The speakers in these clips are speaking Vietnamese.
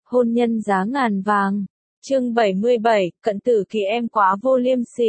hôn nhân giá ngàn vàng. Chương 77, Cận Tử Kỳ em quá vô liêm sỉ.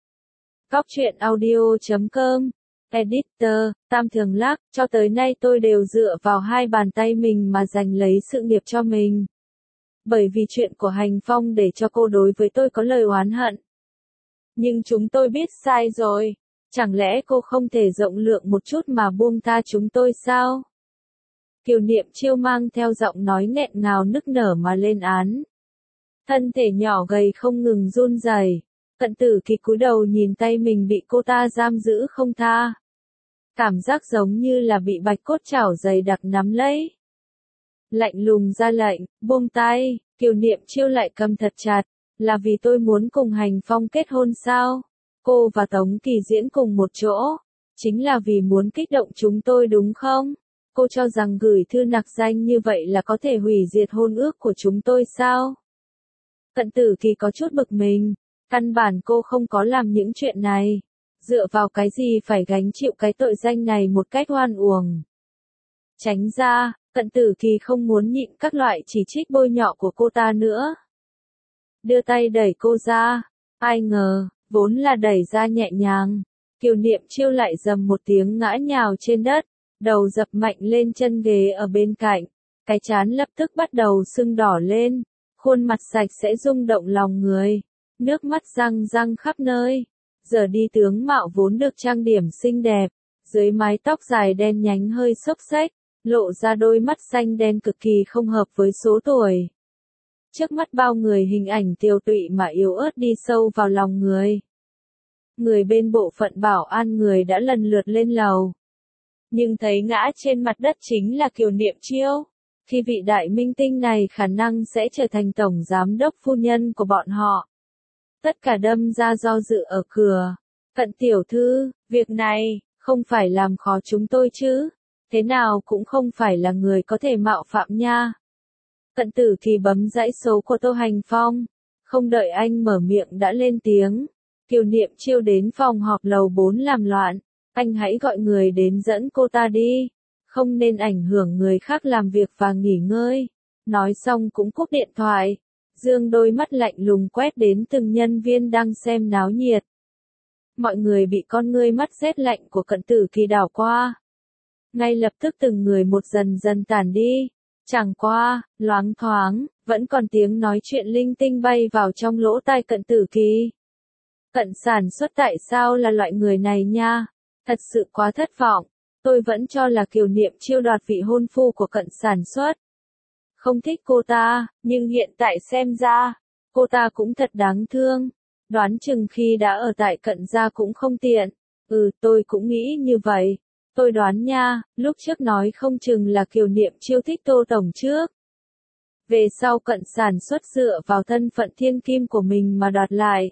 Góc truyện audio.com. Editor, Tam Thường Lắc, cho tới nay tôi đều dựa vào hai bàn tay mình mà giành lấy sự nghiệp cho mình. Bởi vì chuyện của Hành Phong để cho cô đối với tôi có lời oán hận. Nhưng chúng tôi biết sai rồi. Chẳng lẽ cô không thể rộng lượng một chút mà buông tha chúng tôi sao? Kiều Niệm Chiêu mang theo giọng nói nghẹn ngào nức nở mà lên án. Thân thể nhỏ gầy không ngừng run rẩy. Cận Tử Kỳ cúi đầu nhìn tay mình bị cô ta giam giữ không tha. Cảm giác giống như là bị bạch cốt chảo dày đặc nắm lấy. Lạnh lùng ra lệnh, buông tay, Kiều Niệm Chiêu lại cầm thật chặt. Là vì tôi muốn cùng Hành Phong kết hôn sao? Cô và Tống Kỳ diễn cùng một chỗ. Chính là vì muốn kích động chúng tôi đúng không? Cô cho rằng gửi thư nặc danh như vậy là có thể hủy diệt hôn ước của chúng tôi sao? Cận Tử Kỳ có chút bực mình. Căn bản cô không có làm những chuyện này. Dựa vào cái gì phải gánh chịu cái tội danh này một cách oan uổng? Tránh ra, Cận Tử Kỳ không muốn nhịn các loại chỉ trích bôi nhọ của cô ta nữa. Đưa tay đẩy cô ra. Ai ngờ, vốn là đẩy ra nhẹ nhàng. Kiều Niệm Chiêu lại rầm một tiếng ngã nhào trên đất. Đầu dập mạnh lên chân ghế ở bên cạnh. Cái trán lập tức bắt đầu sưng đỏ lên. Khuôn mặt sạch sẽ rung động lòng người. Nước mắt răng răng khắp nơi. Giờ đi tướng mạo vốn được trang điểm xinh đẹp. Dưới mái tóc dài đen nhánh hơi xốc xếch. Lộ ra đôi mắt xanh đen cực kỳ không hợp với số tuổi. Trước mắt bao người hình ảnh tiều tụy mà yếu ớt đi sâu vào lòng người. Người bên bộ phận bảo an người đã lần lượt lên lầu. Nhưng thấy ngã trên mặt đất chính là Kiều Niệm Chiêu. Khi vị đại minh tinh này khả năng sẽ trở thành tổng giám đốc phu nhân của bọn họ. Tất cả đâm ra do dự ở cửa. Cận tiểu thư, việc này, không phải làm khó chúng tôi chứ. Thế nào cũng không phải là người có thể mạo phạm nha. Cận Tử Kỳ bấm dãy số của Tô Hành Phong. Không đợi anh mở miệng đã lên tiếng. Kiều Niệm Chiêu đến phòng họp lầu 4 làm loạn. Anh hãy gọi người đến dẫn cô ta đi. Không nên ảnh hưởng người khác làm việc và nghỉ ngơi. Nói xong cũng cúp điện thoại. Dương đôi mắt lạnh lùng quét đến từng nhân viên đang xem náo nhiệt. Mọi người bị con ngươi mắt rét lạnh của Cận Tử Kỳ đảo qua. Ngay lập tức từng người một dần dần tản đi. Chẳng qua, loáng thoáng, vẫn còn tiếng nói chuyện linh tinh bay vào trong lỗ tai Cận Tử Kỳ. Cận sản xuất tại sao là loại người này nha? Thật sự quá thất vọng. Tôi vẫn cho là Kiều Niệm Chiêu đoạt vị hôn phu của Cận sản xuất. Không thích cô ta, nhưng hiện tại xem ra, cô ta cũng thật đáng thương. Đoán chừng khi đã ở tại Cận gia cũng không tiện. Tôi cũng nghĩ như vậy. Tôi đoán nha, lúc trước nói không chừng là Kiều Niệm Chiêu thích Tô Tổng trước. Về sau Cận sản xuất dựa vào thân phận thiên kim của mình mà đoạt lại.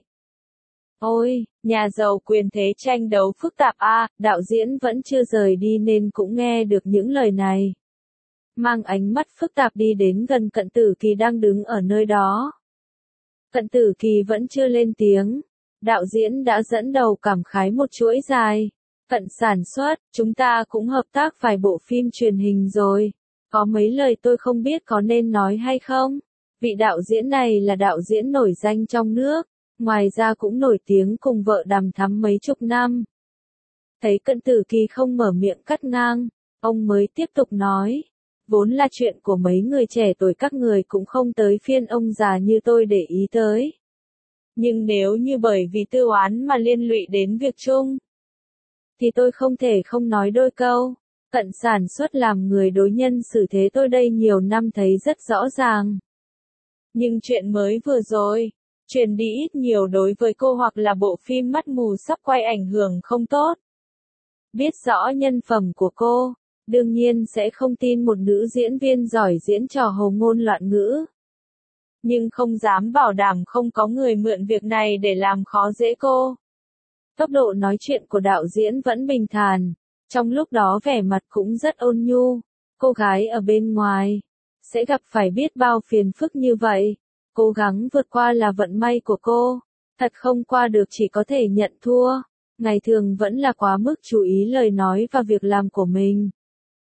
Ôi, nhà giàu quyền thế tranh đấu phức tạp đạo diễn vẫn chưa rời đi nên cũng nghe được những lời này. Mang ánh mắt phức tạp đi đến gần Cận Tử Kỳ đang đứng ở nơi đó. Cận Tử Kỳ vẫn chưa lên tiếng. Đạo diễn đã dẫn đầu cảm khái một chuỗi dài. Cận sản xuất, chúng ta cũng hợp tác vài bộ phim truyền hình rồi. Có mấy lời tôi không biết có nên nói hay không? Vị đạo diễn này là đạo diễn nổi danh trong nước. Ngoài ra cũng nổi tiếng cùng vợ Đàm Thắm mấy chục năm. Thấy Cận Tử Kỳ không mở miệng cắt ngang, ông mới tiếp tục nói. Vốn là chuyện của mấy người trẻ tuổi các người cũng không tới phiên ông già như tôi để ý tới. Nhưng nếu như bởi vì tư oán mà liên lụy đến việc chung, thì tôi không thể không nói đôi câu. Cận sản xuất làm người đối nhân xử thế tôi đây nhiều năm thấy rất rõ ràng. Nhưng chuyện mới vừa rồi, truyền đi ít nhiều đối với cô hoặc là bộ phim Mắt Mù sắp quay ảnh hưởng không tốt. Biết rõ nhân phẩm của cô, đương nhiên sẽ không tin một nữ diễn viên giỏi diễn trò hồ ngôn loạn ngữ. Nhưng không dám bảo đảm không có người mượn việc này để làm khó dễ cô. Tốc độ nói chuyện của đạo diễn vẫn bình thản, trong lúc đó vẻ mặt cũng rất ôn nhu. Cô gái ở bên ngoài sẽ gặp phải biết bao phiền phức như vậy. Cố gắng vượt qua là vận may của cô. Thật không qua được chỉ có thể nhận thua. Ngày thường vẫn là quá mức chú ý lời nói và việc làm của mình.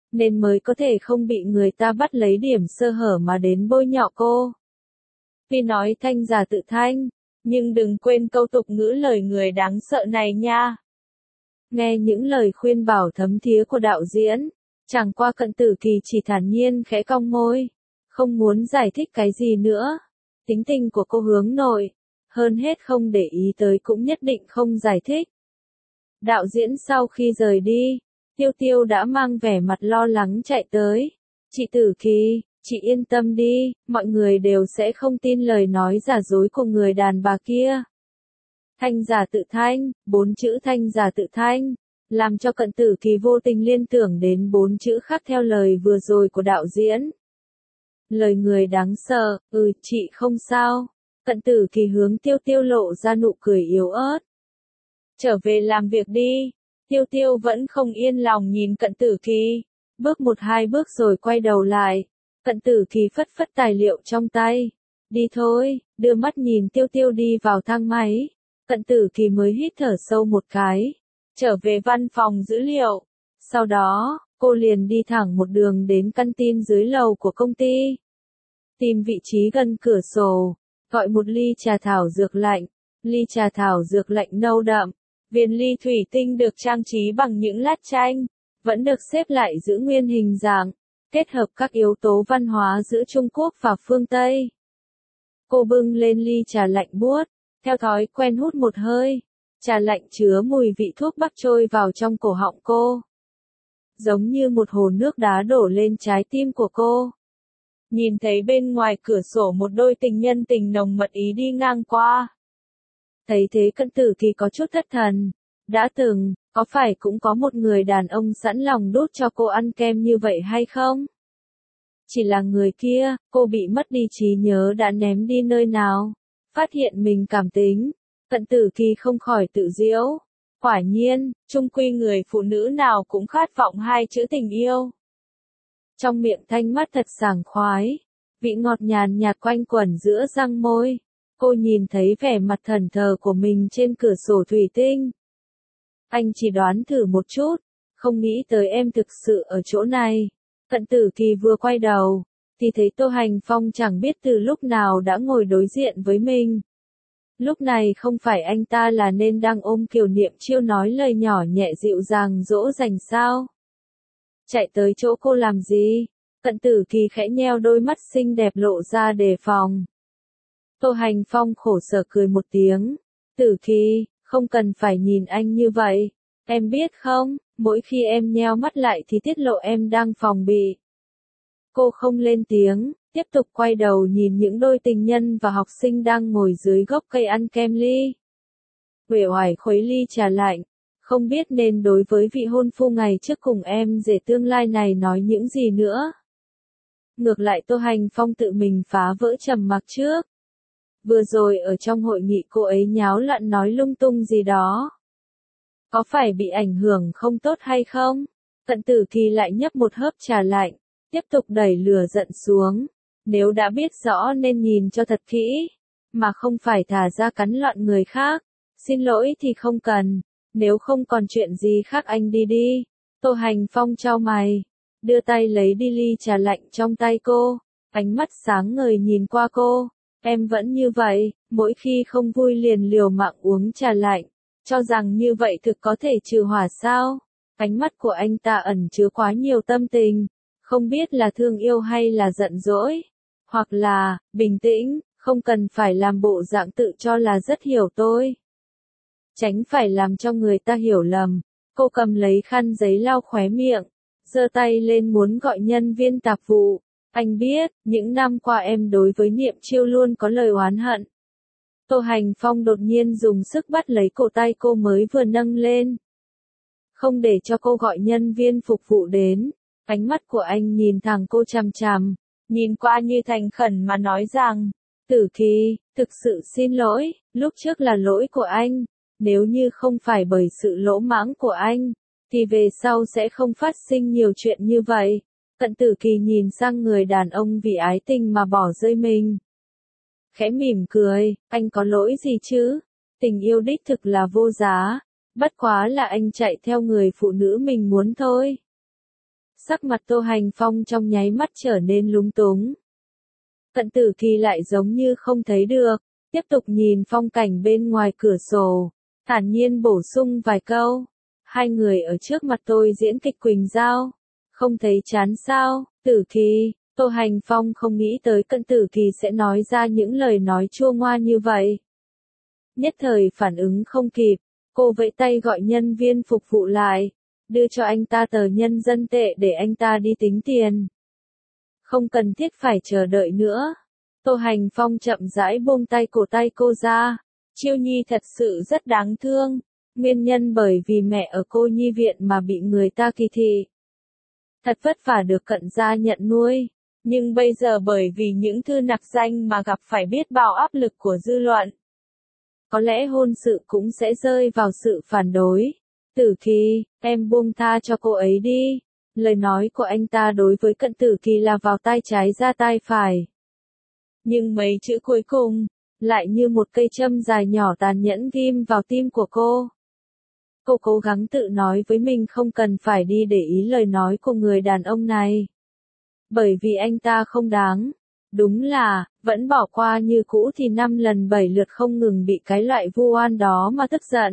nên mới có thể không bị người ta bắt lấy điểm sơ hở mà đến bôi nhọ cô. Vì nói thanh giả tự thanh, nhưng đừng quên câu tục ngữ lời người đáng sợ này nha. Nghe những lời khuyên bảo thấm thía của đạo diễn, chẳng qua Cận Tử Kỳ chỉ thản nhiên khẽ cong môi, không muốn giải thích cái gì nữa. Tính tình của cô hướng nội, hơn hết không để ý tới cũng nhất định không giải thích. Đạo diễn sau khi rời đi, Tiêu Tiêu đã mang vẻ mặt lo lắng chạy tới. Chị Tử Kỳ, chị yên tâm đi, mọi người đều sẽ không tin lời nói giả dối của người đàn bà kia. Thanh giả tự thanh, 4 chữ thanh giả tự thanh, làm cho Cận Tử Kỳ vô tình liên tưởng đến 4 chữ khác theo lời vừa rồi của đạo diễn. Lời người đáng sợ, chị không sao. Cận Tử Kỳ hướng Tiêu Tiêu lộ ra nụ cười yếu ớt. Trở về làm việc đi. Tiêu Tiêu vẫn không yên lòng nhìn Cận Tử Kỳ. Bước 1-2 bước rồi quay đầu lại. Cận Tử Kỳ phất phất tài liệu trong tay. Đi thôi, đưa mắt nhìn Tiêu Tiêu đi vào thang máy. Cận Tử Kỳ mới hít thở sâu một cái. Trở về văn phòng dữ liệu. Sau đó, cô liền đi thẳng một đường đến căn tin dưới lầu của công ty. Tìm vị trí gần cửa sổ, gọi một ly trà thảo dược lạnh. Ly trà thảo dược lạnh nâu đậm. Viên ly thủy tinh được trang trí bằng những lát tranh, vẫn được xếp lại giữ nguyên hình dạng, kết hợp các yếu tố văn hóa giữa Trung Quốc và phương Tây. Cô bưng lên ly trà lạnh buốt, theo thói quen hút một hơi. Trà lạnh chứa mùi vị thuốc bắc trôi vào trong cổ họng cô. Giống như một hồ nước đá đổ lên trái tim của cô. Nhìn thấy bên ngoài cửa sổ một đôi tình nhân tình nồng mật ý đi ngang qua. Thấy thế Cận Tử Kỳ có chút thất thần. Đã từng, có phải cũng có một người đàn ông sẵn lòng đút cho cô ăn kem như vậy hay không? Chỉ là người kia, cô bị mất đi trí nhớ đã ném đi nơi nào? Phát hiện mình cảm tính. Cận Tử Kỳ không khỏi tự giễu. Quả nhiên, chung quy người phụ nữ nào cũng khát vọng 2 chữ tình yêu. Trong miệng thanh mắt thật sảng khoái. Vị ngọt nhàn nhạt quanh quẩn giữa răng môi. Cô nhìn thấy vẻ mặt thẫn thờ của mình trên cửa sổ thủy tinh. Anh chỉ đoán thử một chút, không nghĩ tới em thực sự ở chỗ này. Cận Tử Kỳ vừa quay đầu, thì thấy Tô Hành Phong chẳng biết từ lúc nào đã ngồi đối diện với mình. Lúc này không phải anh ta là nên đang ôm Kiều Niệm Chiêu nói lời nhỏ nhẹ dịu dàng dỗ dành sao? Chạy tới chỗ cô làm gì? Cận Tử Kỳ khẽ nheo đôi mắt xinh đẹp lộ ra đề phòng. Tô Hành Phong khổ sở cười một tiếng. Tử Kỳ, không cần phải nhìn anh như vậy. Em biết không, mỗi khi em nheo mắt lại thì tiết lộ em đang phòng bị. Cô không lên tiếng, tiếp tục quay đầu nhìn những đôi tình nhân và học sinh đang ngồi dưới gốc cây ăn kem ly. Uể oải khuấy ly trà lạnh, không biết nên đối với vị hôn phu ngày trước cùng em rể tương lai này nói những gì nữa. Ngược lại Tô Hành Phong tự mình phá vỡ trầm mặc trước. Vừa rồi ở trong hội nghị cô ấy nháo loạn nói lung tung gì đó. Có phải bị ảnh hưởng không tốt hay không? Cận Tử Kỳ lại nhấp một hớp trà lạnh, tiếp tục đẩy lửa giận xuống. Nếu đã biết rõ nên nhìn cho thật kỹ, mà không phải thả ra cắn loạn người khác. Xin lỗi thì không cần, nếu không còn chuyện gì khác anh đi đi. Tô Hành Phong chau mày, đưa tay lấy đi ly trà lạnh trong tay cô, ánh mắt sáng ngời nhìn qua cô. Em vẫn như vậy, mỗi khi không vui liền liều mạng uống trà lạnh, cho rằng như vậy thực có thể trừ hỏa sao? Ánh mắt của anh ta ẩn chứa quá nhiều tâm tình, không biết là thương yêu hay là giận dỗi, hoặc là, bình tĩnh, không cần phải làm bộ dạng tự cho là rất hiểu tôi. Tránh phải làm cho người ta hiểu lầm, cô cầm lấy khăn giấy lau khóe miệng, giơ tay lên muốn gọi nhân viên tạp vụ. Anh biết, những năm qua em đối với Niệm Chiêu luôn có lời oán hận. Tô Hành Phong đột nhiên dùng sức bắt lấy cổ tay cô mới vừa nâng lên. Không để cho cô gọi nhân viên phục vụ đến. Ánh mắt của anh nhìn thẳng cô chằm chằm, nhìn qua như thành khẩn mà nói rằng, Tử Kỳ, thực sự xin lỗi, lúc trước là lỗi của anh. Nếu như không phải bởi sự lỗ mãng của anh, thì về sau sẽ không phát sinh nhiều chuyện như vậy. Cận Tử Kỳ nhìn sang người đàn ông vì ái tình mà bỏ rơi mình. Khẽ mỉm cười, anh có lỗi gì chứ? Tình yêu đích thực là vô giá, bất quá là anh chạy theo người phụ nữ mình muốn thôi. Sắc mặt Tô Hành Phong trong nháy mắt trở nên lúng túng. Cận Tử Kỳ lại giống như không thấy được, tiếp tục nhìn phong cảnh bên ngoài cửa sổ, thản nhiên bổ sung vài câu. Hai người ở trước mặt tôi diễn kịch Quỳnh Giao, không thấy chán sao? Tử Kỳ, Tô Hành Phong không nghĩ tới Cận Tử Kỳ sẽ nói ra những lời nói chua ngoa như vậy. Nhất thời phản ứng không kịp, cô vẫy tay gọi nhân viên phục vụ lại, đưa cho anh ta tờ nhân dân tệ để anh ta đi tính tiền. Không cần thiết phải chờ đợi nữa. Tô Hành Phong chậm rãi buông tay cổ tay cô ra. Chiêu Nhi thật sự rất đáng thương. Nguyên nhân bởi vì mẹ ở cô nhi viện mà bị người ta kỳ thị. Thật vất vả được Cận gia nhận nuôi. Nhưng bây giờ bởi vì những thư nặc danh mà gặp phải biết bao áp lực của dư luận. Có lẽ hôn sự cũng sẽ rơi vào sự phản đối. Tử Kỳ, em buông tha cho cô ấy đi. Lời nói của anh ta đối với Cận Tử Kỳ là vào tai trái ra tai phải. Nhưng mấy chữ cuối cùng, lại như một cây châm dài nhỏ tàn nhẫn ghim vào tim của cô. Cô cố gắng tự nói với mình không cần phải đi để ý lời nói của người đàn ông này. Bởi vì anh ta không đáng. Đúng là, vẫn bỏ qua như cũ thì 5 lần 7 lượt không ngừng bị cái loại vu oan đó mà tức giận.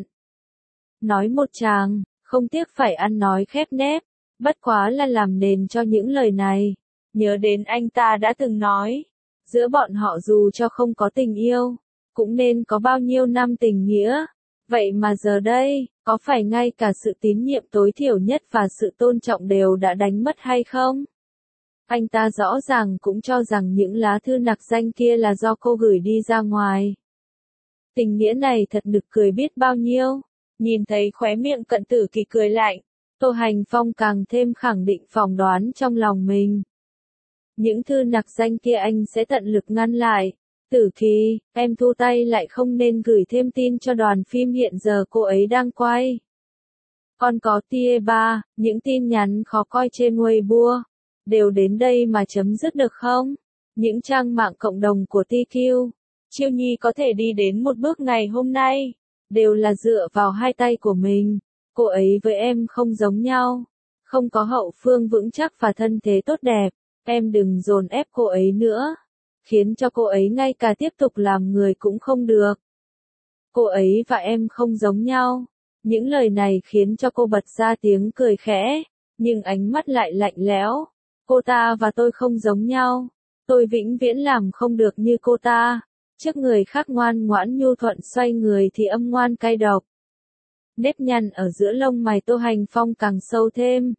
Nói một tràng, không tiếc phải ăn nói khép nép, bất quá là làm nền cho những lời này. Nhớ đến anh ta đã từng nói, giữa bọn họ dù cho không có tình yêu, cũng nên có bao nhiêu năm tình nghĩa. Vậy mà giờ đây, có phải ngay cả sự tín nhiệm tối thiểu nhất và sự tôn trọng đều đã đánh mất hay không? Anh ta rõ ràng cũng cho rằng những lá thư nặc danh kia là do cô gửi đi ra ngoài. Tình nghĩa này thật nực cười biết bao nhiêu. Nhìn thấy khóe miệng Cận Tử Kỳ cười lạnh, Tô Hành Phong càng thêm khẳng định phỏng đoán trong lòng mình. Những thư nặc danh kia anh sẽ tận lực ngăn lại. Tử Kỳ, em thu tay lại không nên gửi thêm tin cho đoàn phim hiện giờ cô ấy đang quay. Còn có tia ba, những tin nhắn khó coi trên Weibo, đều đến đây mà chấm dứt được không? Những trang mạng cộng đồng của TQ, Chiêu Nhi có thể đi đến một bước ngày hôm nay, đều là dựa vào hai tay của mình. Cô ấy với em không giống nhau, không có hậu phương vững chắc và thân thế tốt đẹp. Em đừng dồn ép cô ấy nữa, khiến cho cô ấy ngay cả tiếp tục làm người cũng không được. Cô ấy và em không giống nhau. Những lời này khiến cho cô bật ra tiếng cười khẽ, nhưng ánh mắt lại lạnh lẽo. Cô ta và tôi không giống nhau. Tôi vĩnh viễn làm không được như cô ta. Trước người khác ngoan ngoãn nhu thuận xoay người thì âm ngoan cay độc. Nếp nhăn ở giữa lông mày Tô Hành Phong càng sâu thêm.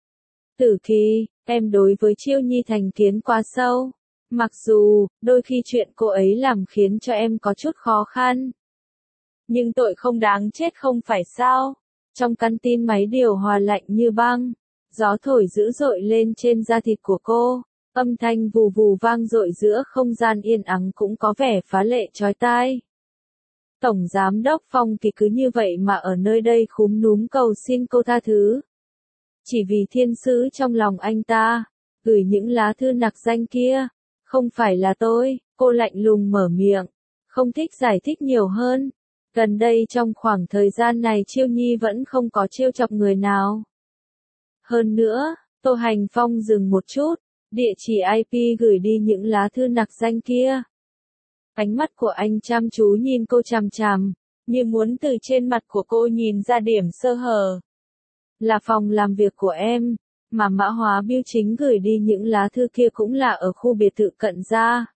Tử Kỳ, em đối với Chiêu Nhi thành kiến quá sâu. Mặc dù, đôi khi chuyện cô ấy làm khiến cho em có chút khó khăn. Nhưng tội không đáng chết không phải sao? Trong căn tin máy điều hòa lạnh như băng, gió thổi dữ dội lên trên da thịt của cô, âm thanh vù vù vang dội giữa không gian yên ắng cũng có vẻ phá lệ chói tai. Tổng Giám đốc Phong Kỳ cứ như vậy mà ở nơi đây khúm núm cầu xin cô tha thứ. Chỉ vì thiên sứ trong lòng anh ta, gửi những lá thư nặc danh kia, không phải là tôi, cô lạnh lùng mở miệng, không thích giải thích nhiều hơn. Gần đây trong khoảng thời gian này Chiêu Nhi vẫn không có trêu chọc người nào. Hơn nữa, Tô Hành Phong dừng một chút, địa chỉ IP gửi đi những lá thư nặc danh kia. Ánh mắt của anh chăm chú nhìn cô chằm chằm, như muốn từ trên mặt của cô nhìn ra điểm sơ hở. Là phòng làm việc của em, mà mã hóa bưu chính gửi đi những lá thư kia cũng là ở khu biệt thự Cận gia.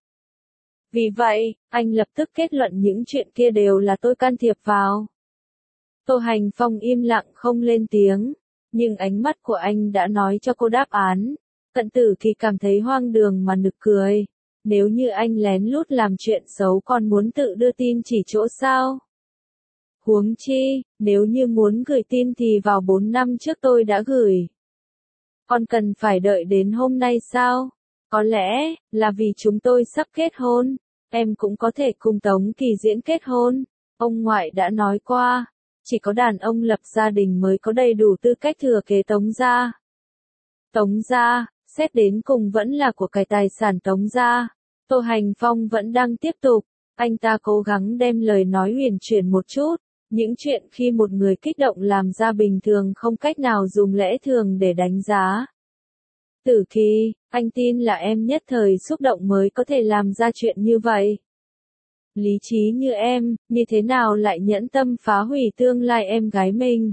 Vì vậy, anh lập tức kết luận những chuyện kia đều là tôi can thiệp vào. Tô Hành Phong im lặng không lên tiếng, nhưng ánh mắt của anh đã nói cho cô đáp án. Cận Tử Kỳ cảm thấy hoang đường mà nực cười. Nếu như anh lén lút làm chuyện xấu còn muốn tự đưa tin chỉ chỗ sao? Huống chi, nếu như muốn gửi tin thì vào 4 năm trước tôi đã gửi. Còn cần phải đợi đến hôm nay sao? Có lẽ, là vì chúng tôi sắp kết hôn, em cũng có thể cùng Tống Kỳ Diễn kết hôn. Ông ngoại đã nói qua, chỉ có đàn ông lập gia đình mới có đầy đủ tư cách thừa kế Tống gia. Tống gia, xét đến cùng vẫn là của cải tài sản Tống gia. Tô Hành Phong vẫn đang tiếp tục, anh ta cố gắng đem lời nói huyền chuyển một chút. Những chuyện khi một người kích động làm ra bình thường không cách nào dùng lẽ thường để đánh giá. Tử Kỳ, anh tin là em nhất thời xúc động mới có thể làm ra chuyện như vậy. Lý trí như em, như thế nào lại nhẫn tâm phá hủy tương lai em gái mình?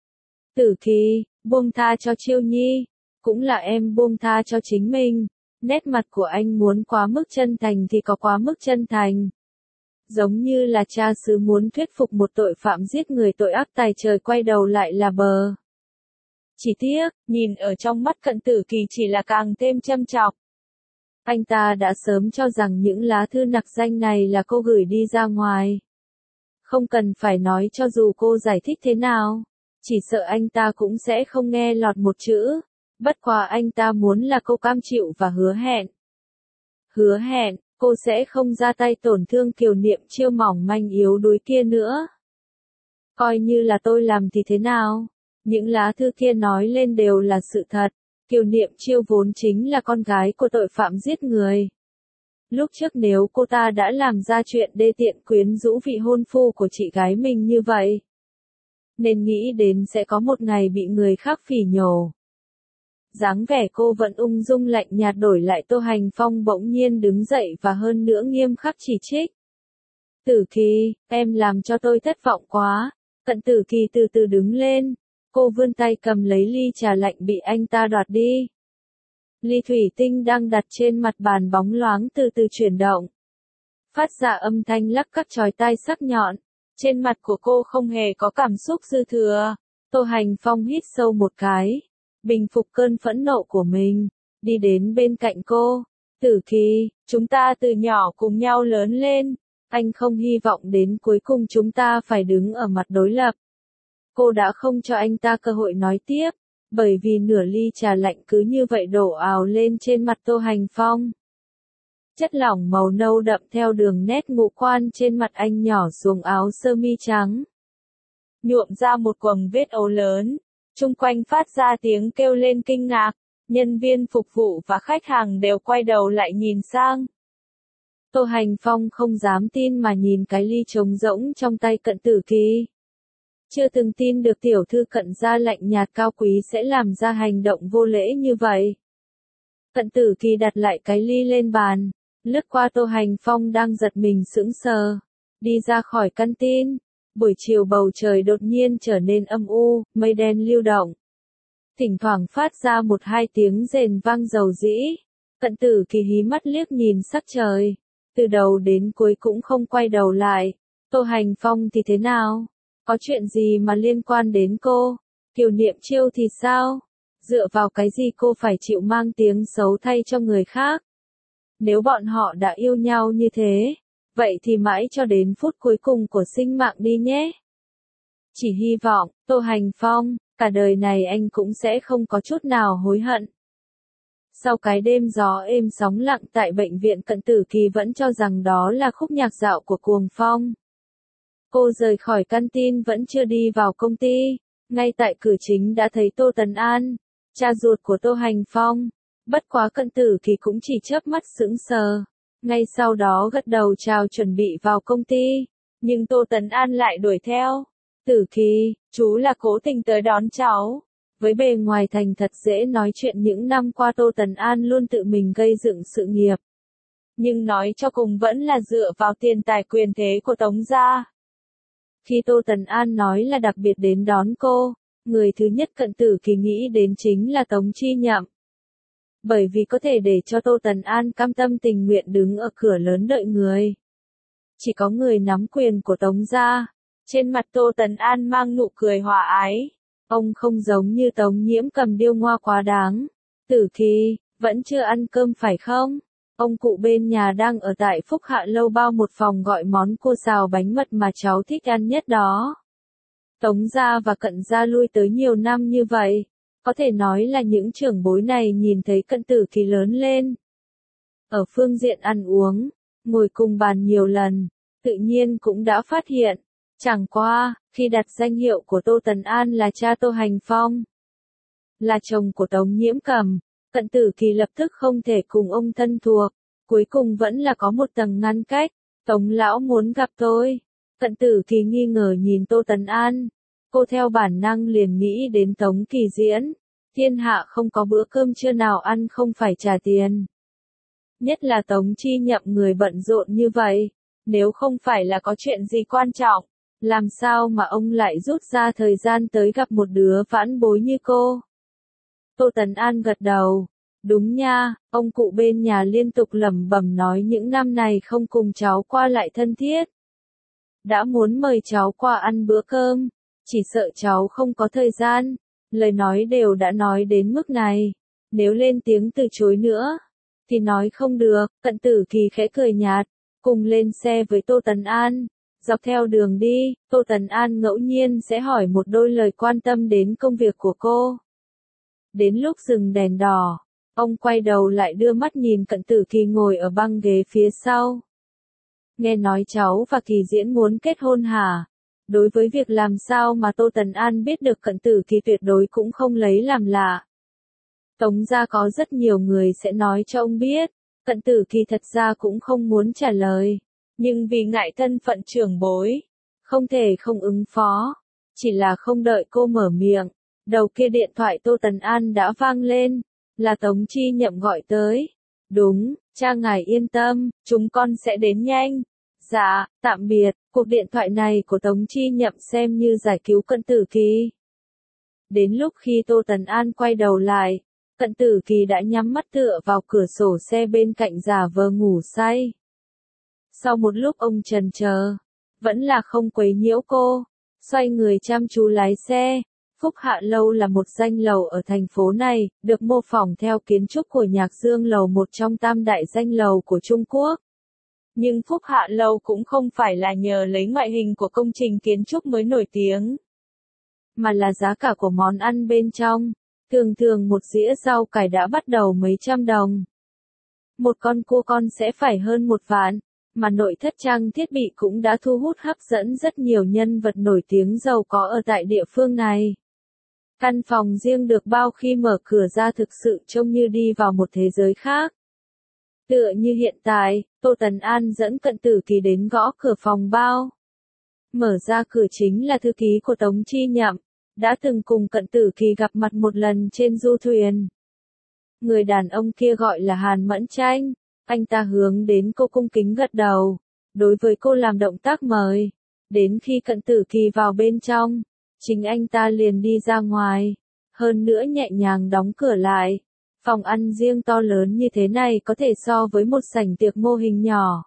Tử Kỳ, buông tha cho Chiêu Nhi, cũng là em buông tha cho chính mình. Nét mặt của anh muốn quá mức chân thành thì có quá mức chân thành. Giống như là cha xứ muốn thuyết phục một tội phạm giết người tội ác tài trời quay đầu lại là bờ. Chỉ tiếc, nhìn ở trong mắt Cận Tử Kỳ chỉ là càng thêm châm chọc. Anh ta đã sớm cho rằng những lá thư nặc danh này là cô gửi đi ra ngoài. Không cần phải nói cho dù cô giải thích thế nào, chỉ sợ anh ta cũng sẽ không nghe lọt một chữ. Bất quá anh ta muốn là cô cam chịu và hứa hẹn. Hứa hẹn, cô sẽ không ra tay tổn thương Kiều Niệm Chiêu mỏng manh yếu đuối kia nữa. Coi như là tôi làm thì thế nào? Những lá thư kia nói lên đều là sự thật. Kiều Niệm Chiêu vốn chính là con gái của tội phạm giết người. Lúc trước nếu cô ta đã làm ra chuyện đê tiện quyến rũ vị hôn phu của chị gái mình như vậy, nên nghĩ đến sẽ có một ngày bị người khác phỉ nhổ. Dáng vẻ cô vẫn ung dung lạnh nhạt đổi lại Tô Hành Phong bỗng nhiên đứng dậy và hơn nữa nghiêm khắc chỉ trích. Tử Kỳ, em làm cho tôi thất vọng quá. Cận Tử Kỳ từ từ đứng lên. Cô vươn tay cầm lấy ly trà lạnh bị anh ta đoạt đi. Ly thủy tinh đang đặt trên mặt bàn bóng loáng từ từ chuyển động. Phát ra âm thanh lắc cắt chói tai sắc nhọn. Trên mặt của cô không hề có cảm xúc dư thừa. Tô Hành Phong hít sâu một cái. Bình phục cơn phẫn nộ của mình. Đi đến bên cạnh cô. Tử Kỳ, chúng ta từ nhỏ cùng nhau lớn lên. Anh không hy vọng đến cuối cùng chúng ta phải đứng ở mặt đối lập. Cô đã không cho anh ta cơ hội nói tiếp, bởi vì nửa ly trà lạnh cứ như vậy đổ ào lên trên mặt Tô Hành Phong. Chất lỏng màu nâu đậm theo đường nét ngũ quan trên mặt anh nhỏ xuống áo sơ mi trắng. Nhuộm ra một quầng vết ấu lớn, chung quanh phát ra tiếng kêu lên kinh ngạc, nhân viên phục vụ và khách hàng đều quay đầu lại nhìn sang. Tô Hành Phong không dám tin mà nhìn cái ly trống rỗng trong tay Cận Tử Kỳ. Chưa từng tin được tiểu thư Cận gia lạnh nhạt cao quý sẽ làm ra hành động vô lễ như vậy. Cận Tử Kỳ đặt lại cái ly lên bàn, lướt qua Tô Hành Phong đang giật mình sững sờ, đi ra khỏi căn tin. Buổi chiều bầu trời đột nhiên trở nên âm u, mây đen lưu động. Thỉnh thoảng phát ra một hai tiếng rền vang dầu dĩ. Cận Tử Kỳ hí mắt liếc nhìn sắc trời, từ đầu đến cuối cũng không quay đầu lại. Tô Hành Phong thì thế nào? Có chuyện gì mà liên quan đến cô? Kiều Niệm Chiêu thì sao? Dựa vào cái gì cô phải chịu mang tiếng xấu thay cho người khác? Nếu bọn họ đã yêu nhau như thế, vậy thì mãi cho đến phút cuối cùng của sinh mạng đi nhé. Chỉ hy vọng, Tô Hành Phong, cả đời này anh cũng sẽ không có chút nào hối hận. Sau cái đêm gió êm sóng lặng tại bệnh viện, Cận Tử Kỳ vẫn cho rằng đó là khúc nhạc dạo của cuồng phong. Cô rời khỏi căn tin vẫn chưa đi vào công ty, ngay tại cửa chính đã thấy Tô Tấn An, cha ruột của Tô Hành Phong. Bất quá Cận Tử Kỳ cũng chỉ chớp mắt sững sờ, ngay sau đó gật đầu chào chuẩn bị vào công ty, nhưng Tô Tấn An lại đuổi theo. Tử Kỳ, chú là cố tình tới đón cháu. Với bề ngoài thành thật dễ nói chuyện những năm qua Tô Tấn An luôn tự mình gây dựng sự nghiệp. Nhưng nói cho cùng vẫn là dựa vào tiền tài quyền thế của Tống gia. Khi Tô Tấn An nói là đặc biệt đến đón cô, người thứ nhất Cận Tử Kỳ nghĩ đến chính là Tống Chi Nhậm. Bởi vì có thể để cho Tô Tấn An cam tâm tình nguyện đứng ở cửa lớn đợi người. Chỉ có người nắm quyền của Tống gia. Trên mặt Tô Tấn An mang nụ cười hòa ái. Ông không giống như Tống Nhiễm cầm điêu ngoa quá đáng. Tử Kỳ, vẫn chưa ăn cơm phải không? Ông cụ bên nhà đang ở tại Phúc Hạ Lâu bao một phòng gọi món cua xào bánh mật mà cháu thích ăn nhất đó. Tống gia và Cận gia lui tới nhiều năm như vậy. Có thể nói là những trưởng bối này nhìn thấy Cận Tử Kỳ lớn lên. Ở phương diện ăn uống, ngồi cùng bàn nhiều lần, tự nhiên cũng đã phát hiện. Chẳng qua, khi đặt danh hiệu của Tô Tấn An là cha Tô Hành Phong, là chồng của Tống Nhiễm Cầm, Cận Tử Kỳ lập tức không thể cùng ông thân thuộc, cuối cùng vẫn là có một tầng ngăn cách. Tống lão muốn gặp tôi. Cận Tử Kỳ nghi ngờ nhìn Tô Tấn An. Cô theo bản năng liền nghĩ đến Tống Kỳ Diễn. Thiên hạ không có bữa cơm trưa nào ăn không phải trả tiền. Nhất là Tống Chi Nhậm người bận rộn như vậy, nếu không phải là có chuyện gì quan trọng, làm sao mà ông lại rút ra thời gian tới gặp một đứa vãn bối như cô? Tô Tấn An gật đầu. Đúng nha, ông cụ bên nhà liên tục lẩm bẩm nói những năm này không cùng cháu qua lại thân thiết. Đã muốn mời cháu qua ăn bữa cơm, chỉ sợ cháu không có thời gian. Lời nói đều đã nói đến mức này, nếu lên tiếng từ chối nữa, thì nói không được. Cận Tử Kỳ khẽ cười nhạt, cùng lên xe với Tô Tấn An. Dọc theo đường đi, Tô Tấn An ngẫu nhiên sẽ hỏi một đôi lời quan tâm đến công việc của cô. Đến lúc dừng đèn đỏ, ông quay đầu lại đưa mắt nhìn Cận Tử Kỳ ngồi ở băng ghế phía sau. Nghe nói cháu và Kỳ Diễn muốn kết hôn hả? Đối với việc làm sao mà Tô Tấn An biết được Cận Tử Kỳ tuyệt đối cũng không lấy làm lạ. Tống gia có rất nhiều người sẽ nói cho ông biết, Cận Tử Kỳ thật ra cũng không muốn trả lời, nhưng vì ngại thân phận trưởng bối, không thể không ứng phó, chỉ là không đợi cô mở miệng, đầu kia điện thoại Tô Tấn An đã vang lên, là Tống Chi Nhậm gọi tới. Đúng, cha ngài yên tâm, chúng con sẽ đến nhanh. Dạ, tạm biệt. Cuộc điện thoại này của Tống Chi Nhậm xem như giải cứu Cận Tử Kỳ. Đến lúc khi Tô Tấn An quay đầu lại, Cận Tử Kỳ đã nhắm mắt tựa vào cửa sổ xe bên cạnh giả vờ ngủ say. Sau một lúc ông chần chờ, vẫn là không quấy nhiễu cô, xoay người chăm chú lái xe. Phúc Hạ Lâu là một danh lầu ở thành phố này, được mô phỏng theo kiến trúc của Nhạc Dương Lầu, một trong tam đại danh lầu của Trung Quốc. Nhưng Phúc Hạ Lâu cũng không phải là nhờ lấy ngoại hình của công trình kiến trúc mới nổi tiếng, mà là giá cả của món ăn bên trong. Thường thường một dĩa rau cải đã bắt đầu mấy trăm đồng. Một con cua con sẽ phải hơn 1 vạn, mà nội thất trang thiết bị cũng đã thu hút hấp dẫn rất nhiều nhân vật nổi tiếng giàu có ở tại địa phương này. Căn phòng riêng được bao khi mở cửa ra thực sự trông như đi vào một thế giới khác. Tựa như hiện tại, Tô Tấn An dẫn Cận Tử Kỳ đến gõ cửa phòng bao. Mở ra cửa chính là thư ký của Tống Chi Nhậm, đã từng cùng Cận Tử Kỳ gặp mặt một lần trên du thuyền. Người đàn ông kia gọi là Hàn Mẫn Tranh, anh ta hướng đến cô cung kính gật đầu, đối với cô làm động tác mời. Đến khi Cận Tử Kỳ vào bên trong, chính anh ta liền đi ra ngoài, hơn nữa nhẹ nhàng đóng cửa lại. Phòng ăn riêng to lớn như thế này có thể so với một sảnh tiệc mô hình nhỏ.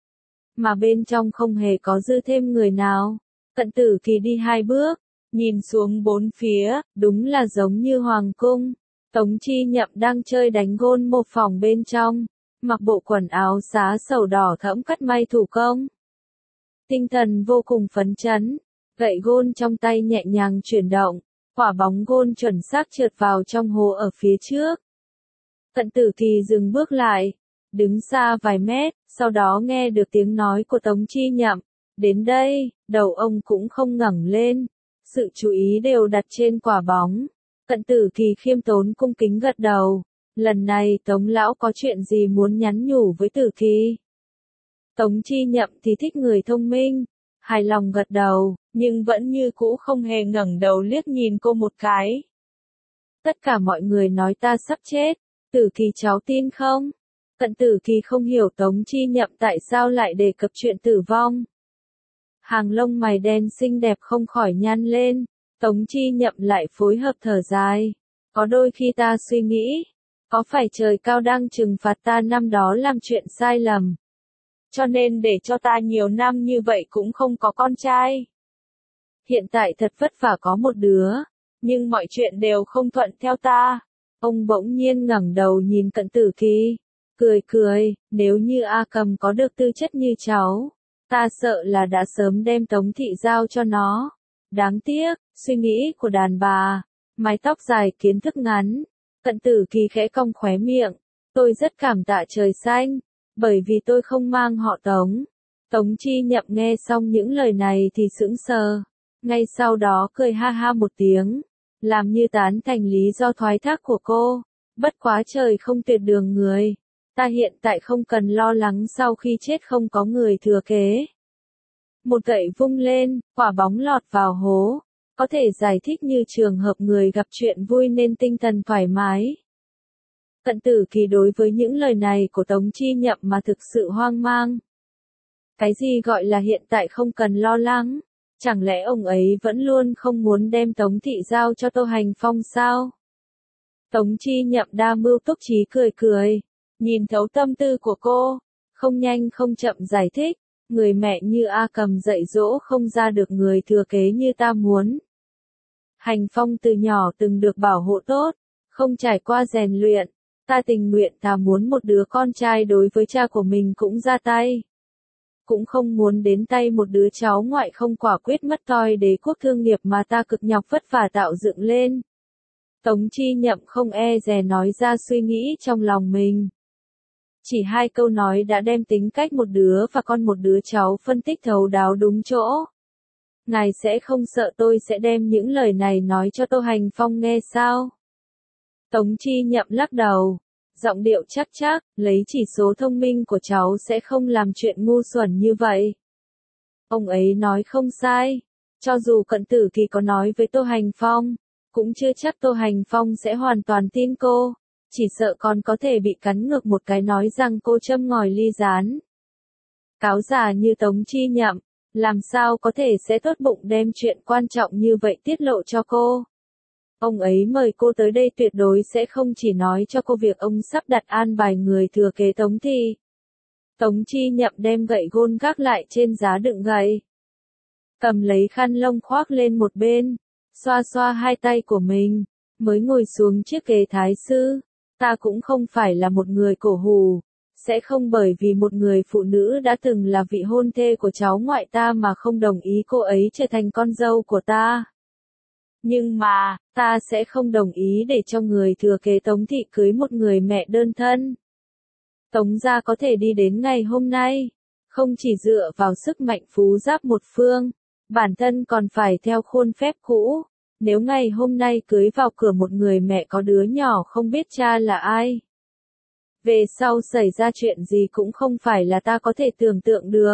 Mà bên trong không hề có dư thêm người nào. Cận Tử Kỳ đi 2 bước, nhìn xuống bốn phía, đúng là giống như hoàng cung. Tống Chi Nhậm đang chơi đánh gôn một phòng bên trong, mặc bộ quần áo xá sầu đỏ thẫm cắt may thủ công. Tinh thần vô cùng phấn chấn, gậy gôn trong tay nhẹ nhàng chuyển động, quả bóng gôn chuẩn xác trượt vào trong hố ở phía trước. Cận Tử Kỳ dừng bước lại, đứng xa vài mét, sau đó nghe được tiếng nói của Tống Chi Nhậm. Đến đây, đầu ông cũng không ngẩng lên, sự chú ý đều đặt trên quả bóng. Cận Tử Kỳ khiêm tốn cung kính gật đầu. Lần này Tống lão có chuyện gì muốn nhắn nhủ với Tử Kỳ? Tống Chi Nhậm thì thích người thông minh, hài lòng gật đầu, nhưng vẫn như cũ không hề ngẩng đầu liếc nhìn cô một cái. Tất cả mọi người nói ta sắp chết, Tử Kỳ cháu tin không? Cận Tử Kỳ không hiểu Tống Chi Nhậm tại sao lại đề cập chuyện tử vong. Hàng lông mày đen xinh đẹp không khỏi nhăn lên, Tống Chi Nhậm lại phối hợp thở dài. Có đôi khi ta suy nghĩ, có phải trời cao đang trừng phạt ta năm đó làm chuyện sai lầm, cho nên để cho ta nhiều năm như vậy cũng không có con trai. Hiện tại thật vất vả có một đứa, nhưng mọi chuyện đều không thuận theo ta. Ông bỗng nhiên ngẩng đầu nhìn Cận Tử Kỳ, cười cười, nếu như A Cầm có được tư chất như cháu, ta sợ là đã sớm đem Tống thị giao cho nó. Đáng tiếc, suy nghĩ của đàn bà, mái tóc dài kiến thức ngắn. Cận Tử Kỳ khẽ cong khóe miệng, tôi rất cảm tạ trời xanh, bởi vì tôi không mang họ Tống. Tống Chi Nhậm nghe xong những lời này thì sững sờ, ngay sau đó cười ha ha một tiếng, làm như tán thành lý do thoái thác của cô. Bất quá trời không tuyệt đường người, ta hiện tại không cần lo lắng sau khi chết không có người thừa kế. Một gậy vung lên, quả bóng lọt vào hố, có thể giải thích như trường hợp người gặp chuyện vui nên tinh thần thoải mái. Cận Tử Kỳ đối với những lời này của Tống Chi Nhậm mà thực sự hoang mang. Cái gì gọi là hiện tại không cần lo lắng? Chẳng lẽ ông ấy vẫn luôn không muốn đem Tống Thị giao cho Tô Hành Phong sao? Tống Chi Nhậm đa mưu túc trí cười cười, nhìn thấu tâm tư của cô, không nhanh không chậm giải thích, người mẹ như A Cầm dạy dỗ không ra được người thừa kế như ta muốn. Hành Phong từ nhỏ từng được bảo hộ tốt, không trải qua rèn luyện, ta tình nguyện ta muốn một đứa con trai đối với cha của mình cũng ra tay. Cũng không muốn đến tay một đứa cháu ngoại không quả quyết mất toi đế quốc thương nghiệp mà ta cực nhọc vất vả tạo dựng lên. Tống Chi Nhậm không e dè nói ra suy nghĩ trong lòng mình. Chỉ 2 câu nói đã đem tính cách một đứa và con một đứa cháu phân tích thấu đáo đúng chỗ. Ngài sẽ không sợ tôi sẽ đem những lời này nói cho Tô Hành Phong nghe sao? Tống Chi Nhậm lắc đầu, giọng điệu chắc chắc, lấy chỉ số thông minh của cháu sẽ không làm chuyện ngu xuẩn như vậy. Ông ấy nói không sai, cho dù Cận Tử Kỳ có nói với Tô Hành Phong, cũng chưa chắc Tô Hành Phong sẽ hoàn toàn tin cô, chỉ sợ còn có thể bị cắn ngược một cái nói rằng cô châm ngòi ly gián. Cáo già như Tống Chi Nhậm, làm sao có thể sẽ tốt bụng đem chuyện quan trọng như vậy tiết lộ cho cô. Ông ấy mời cô tới đây tuyệt đối sẽ không chỉ nói cho cô việc ông sắp đặt an bài người thừa kế Tống Thị. Tống Chi Nhậm đem gậy gôn gác lại trên giá đựng gậy. Cầm lấy khăn lông khoác lên một bên, xoa xoa 2 tay của mình, mới ngồi xuống chiếc ghế thái sư. Ta cũng không phải là một người cổ hủ, sẽ không bởi vì một người phụ nữ đã từng là vị hôn thê của cháu ngoại ta mà không đồng ý cô ấy trở thành con dâu của ta. Nhưng mà, ta sẽ không đồng ý để cho người thừa kế Tống Thị cưới một người mẹ đơn thân. Tống gia có thể đi đến ngày hôm nay, không chỉ dựa vào sức mạnh phú giáp một phương, bản thân còn phải theo khuôn phép cũ. Nếu ngày hôm nay cưới vào cửa một người mẹ có đứa nhỏ không biết cha là ai, về sau xảy ra chuyện gì cũng không phải là ta có thể tưởng tượng được.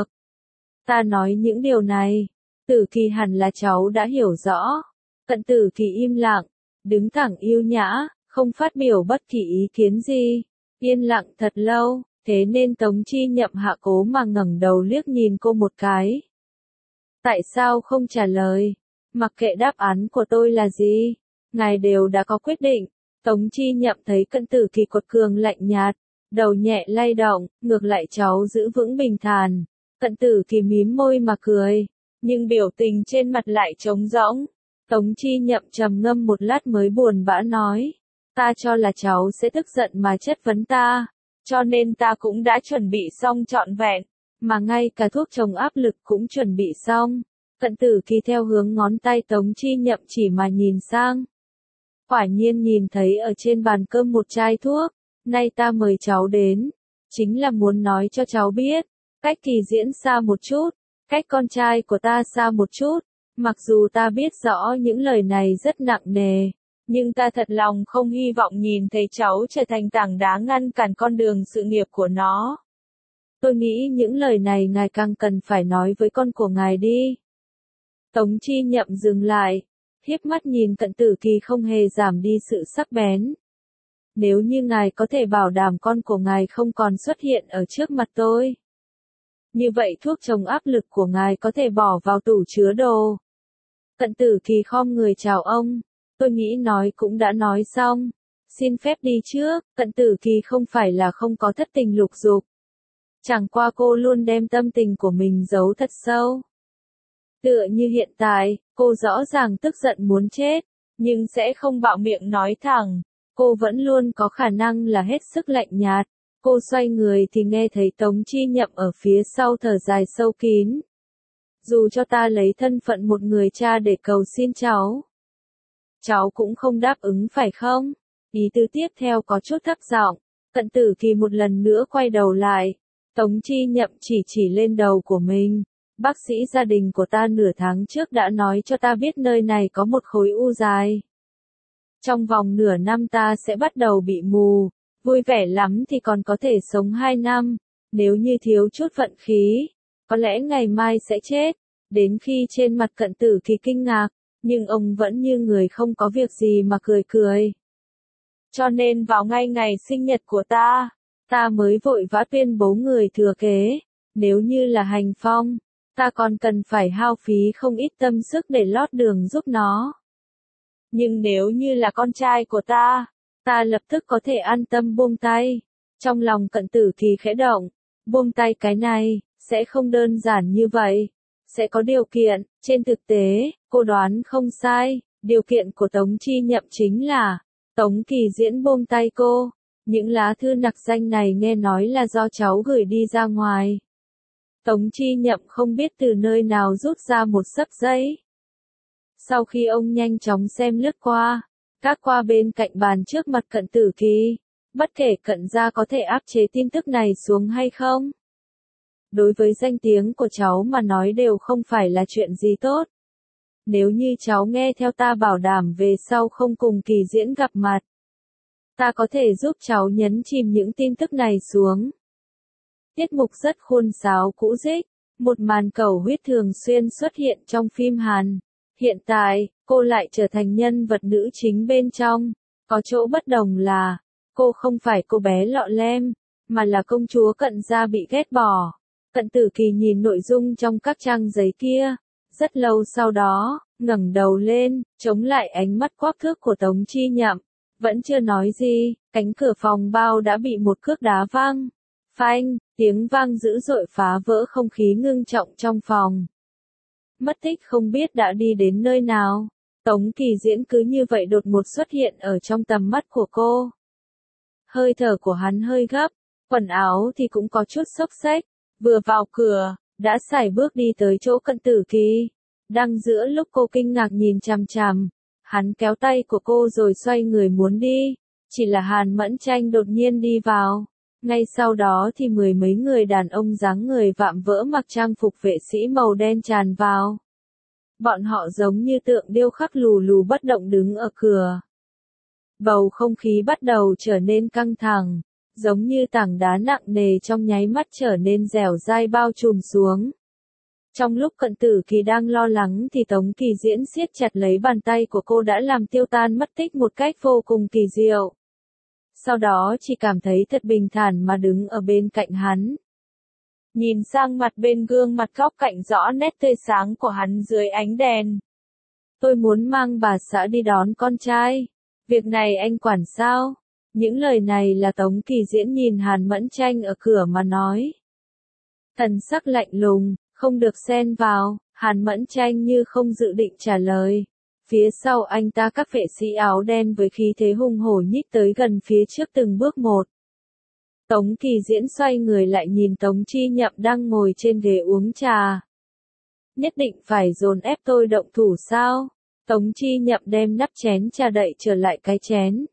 Ta nói những điều này, Tử Kỳ hẳn là cháu đã hiểu rõ. Cận Tử Kỳ im lặng, đứng thẳng yêu nhã, không phát biểu bất kỳ ý kiến gì, yên lặng thật lâu, thế nên Tống Chi Nhậm hạ cố mà ngẩng đầu liếc nhìn cô một cái. Tại sao không trả lời? Mặc kệ đáp án của tôi là gì, ngài đều đã có quyết định. Tống Chi Nhậm thấy Cận Tử Kỳ quật cường lạnh nhạt, đầu nhẹ lay động, ngược lại cháu giữ vững bình thản. Cận Tử Kỳ mím môi mà cười, nhưng biểu tình trên mặt lại trống rỗng. Tống Chi Nhậm trầm ngâm một lát mới buồn bã nói, ta cho là cháu sẽ tức giận mà chất vấn ta, cho nên ta cũng đã chuẩn bị xong trọn vẹn, mà ngay cả thuốc chống áp lực cũng chuẩn bị xong. Cận Tử Kỳ theo hướng ngón tay Tống Chi Nhậm chỉ mà nhìn sang. Quả nhiên nhìn thấy ở trên bàn cơm một chai thuốc, nay ta mời cháu đến, chính là muốn nói cho cháu biết, cách Kỳ Diễn xa một chút, cách con trai của ta xa một chút. Mặc dù ta biết rõ những lời này rất nặng nề, nhưng ta thật lòng không hy vọng nhìn thấy cháu trở thành tảng đá ngăn cản con đường sự nghiệp của nó. Tôi nghĩ những lời này ngài càng cần phải nói với con của ngài đi. Tống Chi Nhậm dừng lại, hiếp mắt nhìn Cận Tử Kỳ không hề giảm đi sự sắc bén. Nếu như ngài có thể bảo đảm con của ngài không còn xuất hiện ở trước mặt tôi, như vậy thuốc chống áp lực của ngài có thể bỏ vào tủ chứa đồ. Cận Tử Kỳ khom người chào ông, tôi nghĩ nói cũng đã nói xong, xin phép đi trước. Cận Tử Kỳ không phải là không có thất tình lục dục, chẳng qua cô luôn đem tâm tình của mình giấu thật sâu. Tựa như hiện tại, cô rõ ràng tức giận muốn chết, nhưng sẽ không bạo miệng nói thẳng, cô vẫn luôn có khả năng là hết sức lạnh nhạt. Cô xoay người thì nghe thấy Tống Chi Nhậm ở phía sau thở dài sâu kín. Dù cho ta lấy thân phận một người cha để cầu xin cháu cũng không đáp ứng phải không? Ý tứ tiếp theo có chút thấp giọng. Cận Tử Kỳ một lần nữa quay đầu lại. Tống Chi Nhậm chỉ lên đầu của mình. Bác sĩ gia đình của ta nửa tháng trước đã nói cho ta biết nơi này có một khối u dài. Trong vòng nửa năm ta sẽ bắt đầu bị mù. Vui vẻ lắm thì còn có thể sống 2 năm. Nếu như thiếu chút vận khí, có lẽ ngày mai sẽ chết. Đến khi trên mặt Cận Tử Kỳ kinh ngạc, nhưng ông vẫn như người không có việc gì mà cười cười. Cho nên vào ngay ngày sinh nhật của ta mới vội vã tuyên bố người thừa kế. Nếu như là Hành Phong, ta còn cần phải hao phí không ít tâm sức để lót đường giúp nó. Nhưng nếu như là con trai của ta lập tức có thể an tâm buông tay. Trong lòng Cận Tử Kỳ khẽ động, buông tay cái này, sẽ không đơn giản như vậy. Sẽ có điều kiện, trên thực tế, cô đoán không sai, điều kiện của Tống Chi Nhậm chính là, Tống Kỳ Diễn buông tay cô. Những lá thư nặc danh này nghe nói là do cháu gửi đi ra ngoài. Tống Chi Nhậm không biết từ nơi nào rút ra một xấp giấy. Sau khi ông nhanh chóng xem lướt qua, các qua bên cạnh bàn trước mặt Cận Tử Kỳ, bất kể Cận gia có thể áp chế tin tức này xuống hay không. Đối với danh tiếng của cháu mà nói đều không phải là chuyện gì tốt. Nếu như cháu nghe theo ta bảo đảm về sau không cùng Kỳ Diễn gặp mặt, ta có thể giúp cháu nhấn chìm những tin tức này xuống. Tiết mục rất khuôn sáo cũ rích, một màn cầu huyết thường xuyên xuất hiện trong phim Hàn. Hiện tại, cô lại trở thành nhân vật nữ chính bên trong. Có chỗ bất đồng là, cô không phải cô bé lọ lem, mà là công chúa Cận gia bị ghét bỏ. Cận Tử Kỳ nhìn nội dung trong các trang giấy kia, rất lâu sau đó, ngẩng đầu lên, chống lại ánh mắt quắc thước của Tống Chi Nhậm. Vẫn chưa nói gì, cánh cửa phòng bao đã bị một cước đá văng. Phanh, tiếng vang dữ dội phá vỡ không khí ngưng trọng trong phòng. Mất tích không biết đã đi đến nơi nào. Tống Kỳ Diễn cứ như vậy đột ngột xuất hiện ở trong tầm mắt của cô. Hơi thở của hắn hơi gấp, quần áo thì cũng có chút xốc xếch. Vừa vào cửa, đã sải bước đi tới chỗ Cận Tử Kỳ. Đang giữa lúc cô kinh ngạc nhìn chằm chằm, hắn kéo tay của cô rồi xoay người muốn đi. Chỉ là Hàn Mẫn Tranh đột nhiên đi vào. Ngay sau đó thì mười mấy người đàn ông dáng người vạm vỡ mặc trang phục vệ sĩ màu đen tràn vào. Bọn họ giống như tượng điêu khắc lù lù bất động đứng ở cửa. Bầu không khí bắt đầu trở nên căng thẳng, giống như tảng đá nặng nề trong nháy mắt trở nên dẻo dai bao trùm xuống. Trong lúc Cận Tử Kỳ đang lo lắng thì Tống Kỳ Diễn siết chặt lấy bàn tay của cô đã làm tiêu tan mất tích một cách vô cùng kỳ diệu. Sau đó chỉ cảm thấy thật bình thản mà đứng ở bên cạnh hắn. Nhìn sang mặt bên gương mặt góc cạnh rõ nét tươi sáng của hắn dưới ánh đèn. Tôi muốn mang bà xã đi đón con trai. Việc này anh quản sao? Những lời này là Tống Kỳ Diễn nhìn Hàn Mẫn Tranh ở cửa mà nói. Thần sắc lạnh lùng, không được xen vào, Hàn Mẫn Tranh như không dự định trả lời. Phía sau anh ta các vệ sĩ áo đen với khí thế hung hổ nhích tới gần phía trước từng bước một. Tống Kỳ Diễn xoay người lại nhìn Tống Chi Nhậm đang ngồi trên ghế uống trà. Nhất định phải dồn ép tôi động thủ sao? Tống Chi Nhậm đem nắp chén trà đậy trở lại cái chén.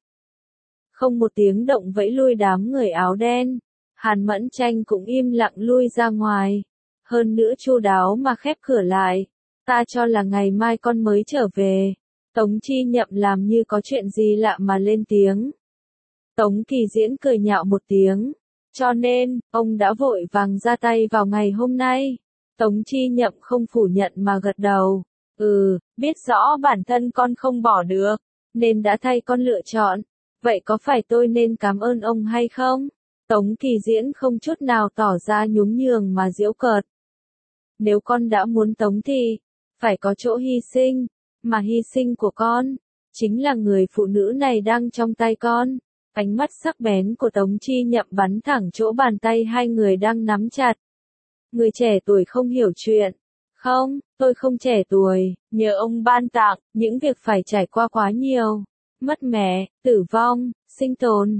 Không một tiếng động vẫy lui đám người áo đen. Hàn Mẫn Tranh cũng im lặng lui ra ngoài. Hơn nữa chu đáo mà khép cửa lại. Ta cho là ngày mai con mới trở về. Tống Chi Nhậm làm như có chuyện gì lạ mà lên tiếng. Tống Kỳ Diễn cười nhạo một tiếng. Cho nên, ông đã vội vàng ra tay vào ngày hôm nay. Tống Chi Nhậm không phủ nhận mà gật đầu. Biết rõ bản thân con không bỏ được, nên đã thay con lựa chọn. Vậy có phải tôi nên cảm ơn ông hay không? Tống Kỳ Diễn không chút nào tỏ ra nhún nhường mà giễu cợt. Nếu con đã muốn tống thì, phải có chỗ hy sinh, mà hy sinh của con, chính là người phụ nữ này đang trong tay con. Ánh mắt sắc bén của Tống Chi Nhậm bắn thẳng chỗ bàn tay hai người đang nắm chặt. Người trẻ tuổi không hiểu chuyện. Không, tôi không trẻ tuổi, nhờ ông ban tặng, những việc phải trải qua quá nhiều. Mất mẹ, tử vong, sinh tồn,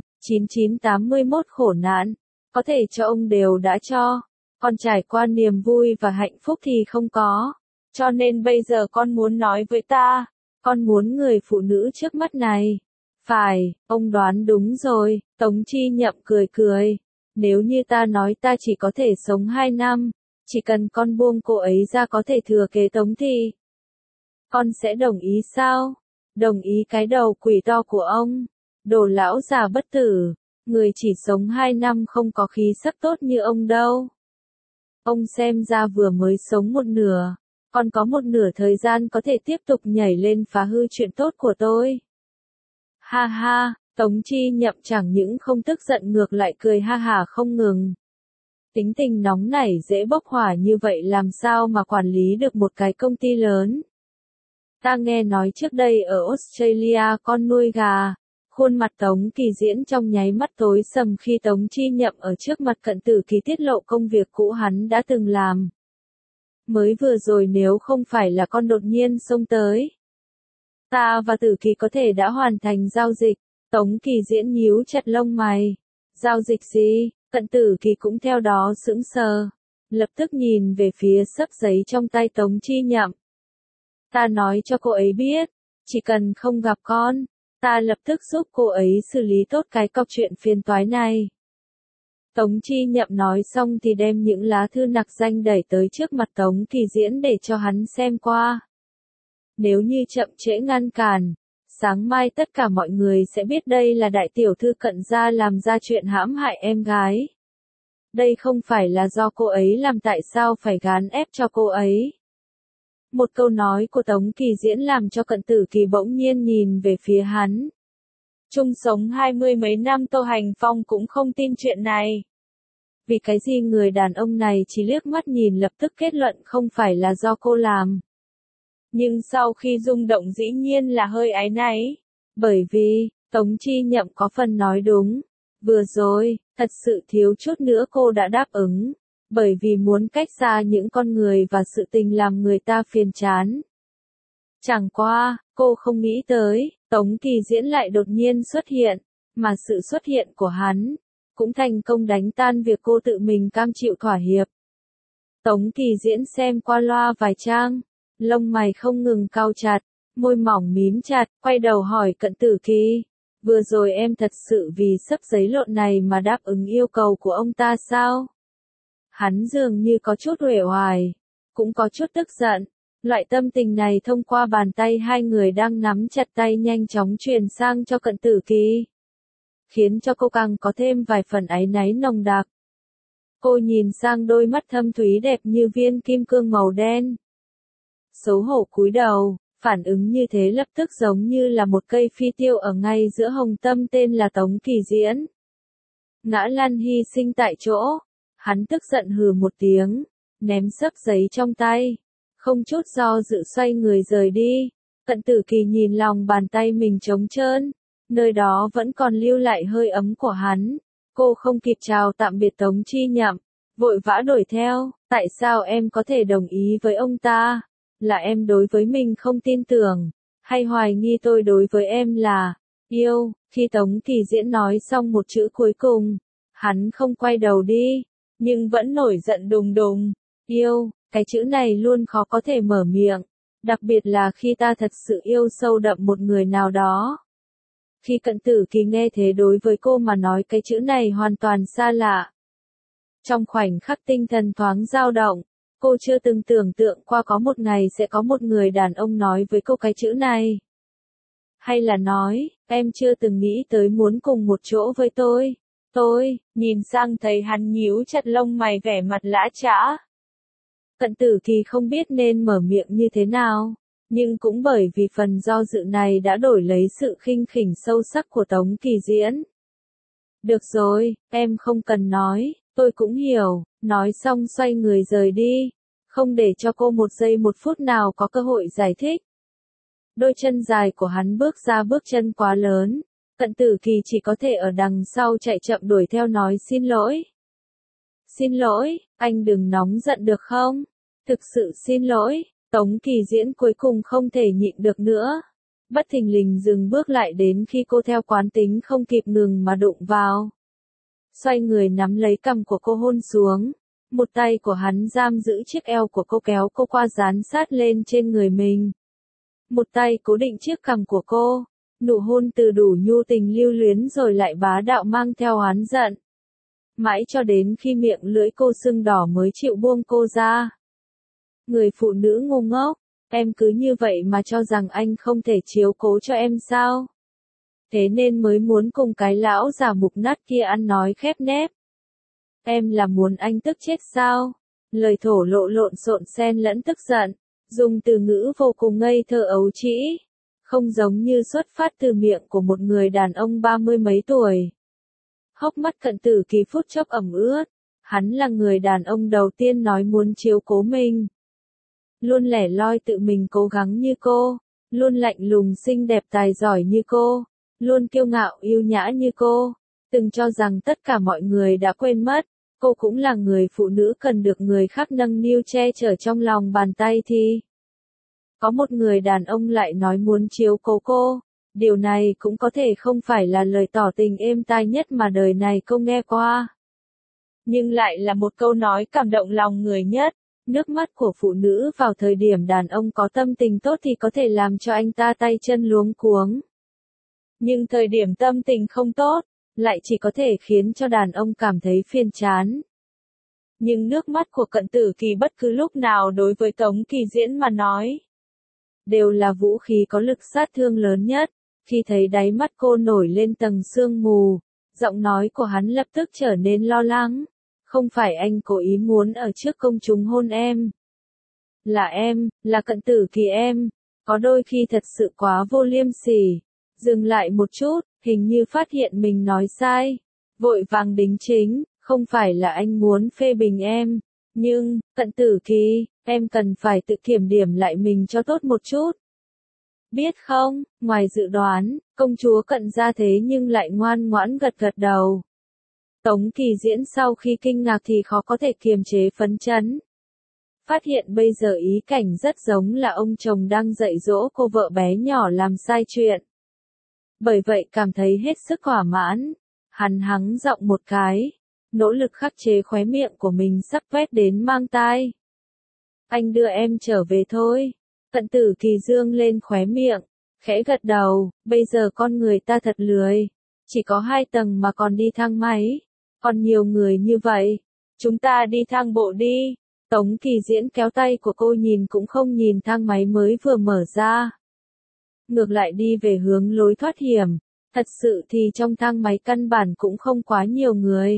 9981 khổ nạn. Có thể cho ông đều đã cho. Còn trải qua niềm vui và hạnh phúc thì không có. Cho nên bây giờ con muốn nói với ta. Con muốn người phụ nữ trước mắt này. Phải, ông đoán đúng rồi, Tống Chi Nhậm cười cười. Nếu như ta nói ta chỉ có thể sống 2 năm, chỉ cần con buông cô ấy ra có thể thừa kế Tống thì con sẽ đồng ý sao? Đồng ý cái đầu quỷ to của ông. Đồ lão già bất tử, người chỉ sống 2 năm không có khí sắc tốt như ông đâu. Ông xem ra vừa mới sống một nửa, còn có một nửa thời gian có thể tiếp tục nhảy lên phá hư chuyện tốt của tôi. Ha ha, Tống Chi Nhậm chẳng những không tức giận ngược lại cười ha hả không ngừng. Tính tình nóng nảy dễ bốc hỏa như vậy làm sao mà quản lý được một cái công ty lớn. Ta nghe nói trước đây ở Australia con nuôi gà. Khuôn mặt Tống Kỳ Diễn trong nháy mắt tối sầm khi Tống Chi Nhậm ở trước mặt Cận Tử Kỳ tiết lộ công việc cũ hắn đã từng làm. Mới vừa rồi nếu không phải là con đột nhiên xông tới. Ta và Tử Kỳ có thể đã hoàn thành giao dịch. Tống Kỳ Diễn nhíu chặt lông mày. Giao dịch gì? Cận Tử Kỳ cũng theo đó sững sờ. Lập tức nhìn về phía xấp giấy trong tay Tống Chi Nhậm. Ta nói cho cô ấy biết. Chỉ cần không gặp con. Ta lập tức giúp cô ấy xử lý tốt cái cọc chuyện phiền toái này. Tống Chi Nhậm nói xong thì đem những lá thư nặc danh đẩy tới trước mặt Tống Kỳ Diễn để cho hắn xem qua. Nếu như chậm trễ ngăn cản, sáng mai tất cả mọi người sẽ biết đây là đại tiểu thư Cận gia làm ra chuyện hãm hại em gái. Đây không phải là do cô ấy làm, tại sao phải gán ép cho cô ấy. Một câu nói của Tống Kỳ Diễn làm cho Cận Tử Kỳ bỗng nhiên nhìn về phía hắn. Chung sống 20 mấy năm Tô Hành Phong cũng không tin chuyện này. Vì cái gì người đàn ông này chỉ liếc mắt nhìn lập tức kết luận không phải là do cô làm. Nhưng sau khi rung động dĩ nhiên là hơi áy náy. Bởi vì, Tống Chi Nhậm có phần nói đúng. Vừa rồi, thật sự thiếu chút nữa cô đã đáp ứng. Bởi vì muốn cách xa những con người và sự tình làm người ta phiền chán. Chẳng qua, cô không nghĩ tới, Tống Kỳ Diễn lại đột nhiên xuất hiện, mà sự xuất hiện của hắn, cũng thành công đánh tan việc cô tự mình cam chịu thỏa hiệp. Tống Kỳ Diễn xem qua loa vài trang, lông mày không ngừng cau chặt, môi mỏng mím chặt, quay đầu hỏi Cận Tử Kỳ, vừa rồi em thật sự vì xấp giấy lộn này mà đáp ứng yêu cầu của ông ta sao? Hắn dường như có chút uể oải, cũng có chút tức giận. Loại tâm tình này thông qua bàn tay hai người đang nắm chặt tay nhanh chóng truyền sang cho Cận Tử Kỳ. Khiến cho cô càng có thêm vài phần áy náy nồng đặc. Cô nhìn sang đôi mắt thâm thúy đẹp như viên kim cương màu đen. Xấu hổ cúi đầu, phản ứng như thế lập tức giống như là một cây phi tiêu ở ngay giữa hồng tâm tên là Tống Kỳ Diễn. Ngã lăn hy sinh tại chỗ. Hắn tức giận hừ một tiếng, ném xấp giấy trong tay, không chút do dự xoay người rời đi. Cận Tử Kỳ nhìn lòng bàn tay mình trống trơn, nơi đó vẫn còn lưu lại hơi ấm của hắn. Cô không kịp chào tạm biệt Tống Chi Nhậm, vội vã đuổi theo. Tại sao em có thể đồng ý với ông ta? Là em đối với mình không tin tưởng, hay hoài nghi tôi đối với em là yêu? Khi Tống Kỳ Diễn nói xong một chữ cuối cùng, hắn không quay đầu đi. Nhưng vẫn nổi giận đùng đùng. Yêu, cái chữ này luôn khó có thể mở miệng. Đặc biệt là khi ta thật sự yêu sâu đậm một người nào đó. Khi Cận Tử Kỳ nghe thế đối với cô mà nói cái chữ này hoàn toàn xa lạ. Trong khoảnh khắc tinh thần thoáng dao động, cô chưa từng tưởng tượng qua có một ngày sẽ có một người đàn ông nói với cô cái chữ này. Hay là nói, em chưa từng nghĩ tới muốn cùng một chỗ với tôi. Tôi, nhìn sang thấy hắn nhíu chặt lông mày vẻ mặt lã chã. Cận Tử Kỳ không biết nên mở miệng như thế nào, nhưng cũng bởi vì phần do dự này đã đổi lấy sự khinh khỉnh sâu sắc của Tống Kỳ Diễn. Được rồi, em không cần nói, tôi cũng hiểu, nói xong xoay người rời đi, không để cho cô một giây một phút nào có cơ hội giải thích. Đôi chân dài của hắn bước ra bước chân quá lớn. Cận Tử Kỳ chỉ có thể ở đằng sau chạy chậm đuổi theo nói xin lỗi. Xin lỗi, anh đừng nóng giận được không? Thực sự xin lỗi. Tống Kỳ Diễn cuối cùng không thể nhịn được nữa. Bất thình lình dừng bước lại đến khi cô theo quán tính không kịp ngừng mà đụng vào. Xoay người nắm lấy cằm của cô hôn xuống. Một tay của hắn giam giữ chiếc eo của cô kéo cô qua dán sát lên trên người mình. Một tay cố định chiếc cằm của cô. Nụ hôn từ đủ nhu tình lưu luyến rồi lại bá đạo mang theo oán giận. Mãi cho đến khi miệng lưỡi cô sưng đỏ mới chịu buông cô ra. Người phụ nữ ngu ngốc, em cứ như vậy mà cho rằng anh không thể chiếu cố cho em sao? Thế nên mới muốn cùng cái lão già mục nát kia ăn nói khép nép. Em là muốn anh tức chết sao? Lời thổ lộ lộn xộn xen lẫn tức giận, dùng từ ngữ vô cùng ngây thơ ấu trĩ, không giống như xuất phát từ miệng của một người đàn ông 30 mấy tuổi. Hốc mắt Cận Tử Kỳ phút chốc ẩm ướt, hắn là người đàn ông đầu tiên nói muốn chiếu cố mình. Luôn lẻ loi tự mình cố gắng như cô, luôn lạnh lùng xinh đẹp tài giỏi như cô, luôn kiêu ngạo yêu nhã như cô, từng cho rằng tất cả mọi người đã quên mất, cô cũng là người phụ nữ cần được người khác nâng niu che chở trong lòng bàn tay thì có một người đàn ông lại nói muốn chiếu cố cô. Điều này cũng có thể không phải là lời tỏ tình êm tai nhất mà đời này cô nghe qua. Nhưng lại là một câu nói cảm động lòng người nhất. Nước mắt của phụ nữ vào thời điểm đàn ông có tâm tình tốt thì có thể làm cho anh ta tay chân luống cuống. Nhưng thời điểm tâm tình không tốt, lại chỉ có thể khiến cho đàn ông cảm thấy phiền chán. Nhưng nước mắt của Cận Tử Kỳ bất cứ lúc nào đối với Tống Kỳ Diễn mà nói, đều là vũ khí có lực sát thương lớn nhất. Khi thấy đáy mắt cô nổi lên tầng sương mù, giọng nói của hắn lập tức trở nên lo lắng. Không phải anh cố ý muốn ở trước công chúng hôn em. Là em, là Cận Tử Kỳ em. Có đôi khi thật sự quá vô liêm sỉ. Dừng lại một chút, hình như phát hiện mình nói sai. Vội vàng đính chính, không phải là anh muốn phê bình em. Nhưng, Cận Tử Kỳ, em cần phải tự kiểm điểm lại mình cho tốt một chút. Biết không, ngoài dự đoán, công chúa Cận ra thế nhưng lại ngoan ngoãn gật gật đầu. Tống Kỳ Diễn sau khi kinh ngạc thì khó có thể kiềm chế phấn chấn. Phát hiện bây giờ ý cảnh rất giống là ông chồng đang dạy dỗ cô vợ bé nhỏ làm sai chuyện. Bởi vậy cảm thấy hết sức thỏa mãn. Hắn hắng giọng một cái, nỗ lực khắc chế khóe miệng của mình sắp quét đến mang tai. Anh đưa em trở về thôi. Cận Tử Kỳ dương lên khóe miệng, khẽ gật đầu, bây giờ con người ta thật lười. Chỉ có 2 tầng mà còn đi thang máy. Còn nhiều người như vậy. Chúng ta đi thang bộ đi. Tống Kỳ Diễn kéo tay của cô nhìn cũng không nhìn thang máy mới vừa mở ra. Ngược lại đi về hướng lối thoát hiểm. Thật sự thì trong thang máy căn bản cũng không quá nhiều người.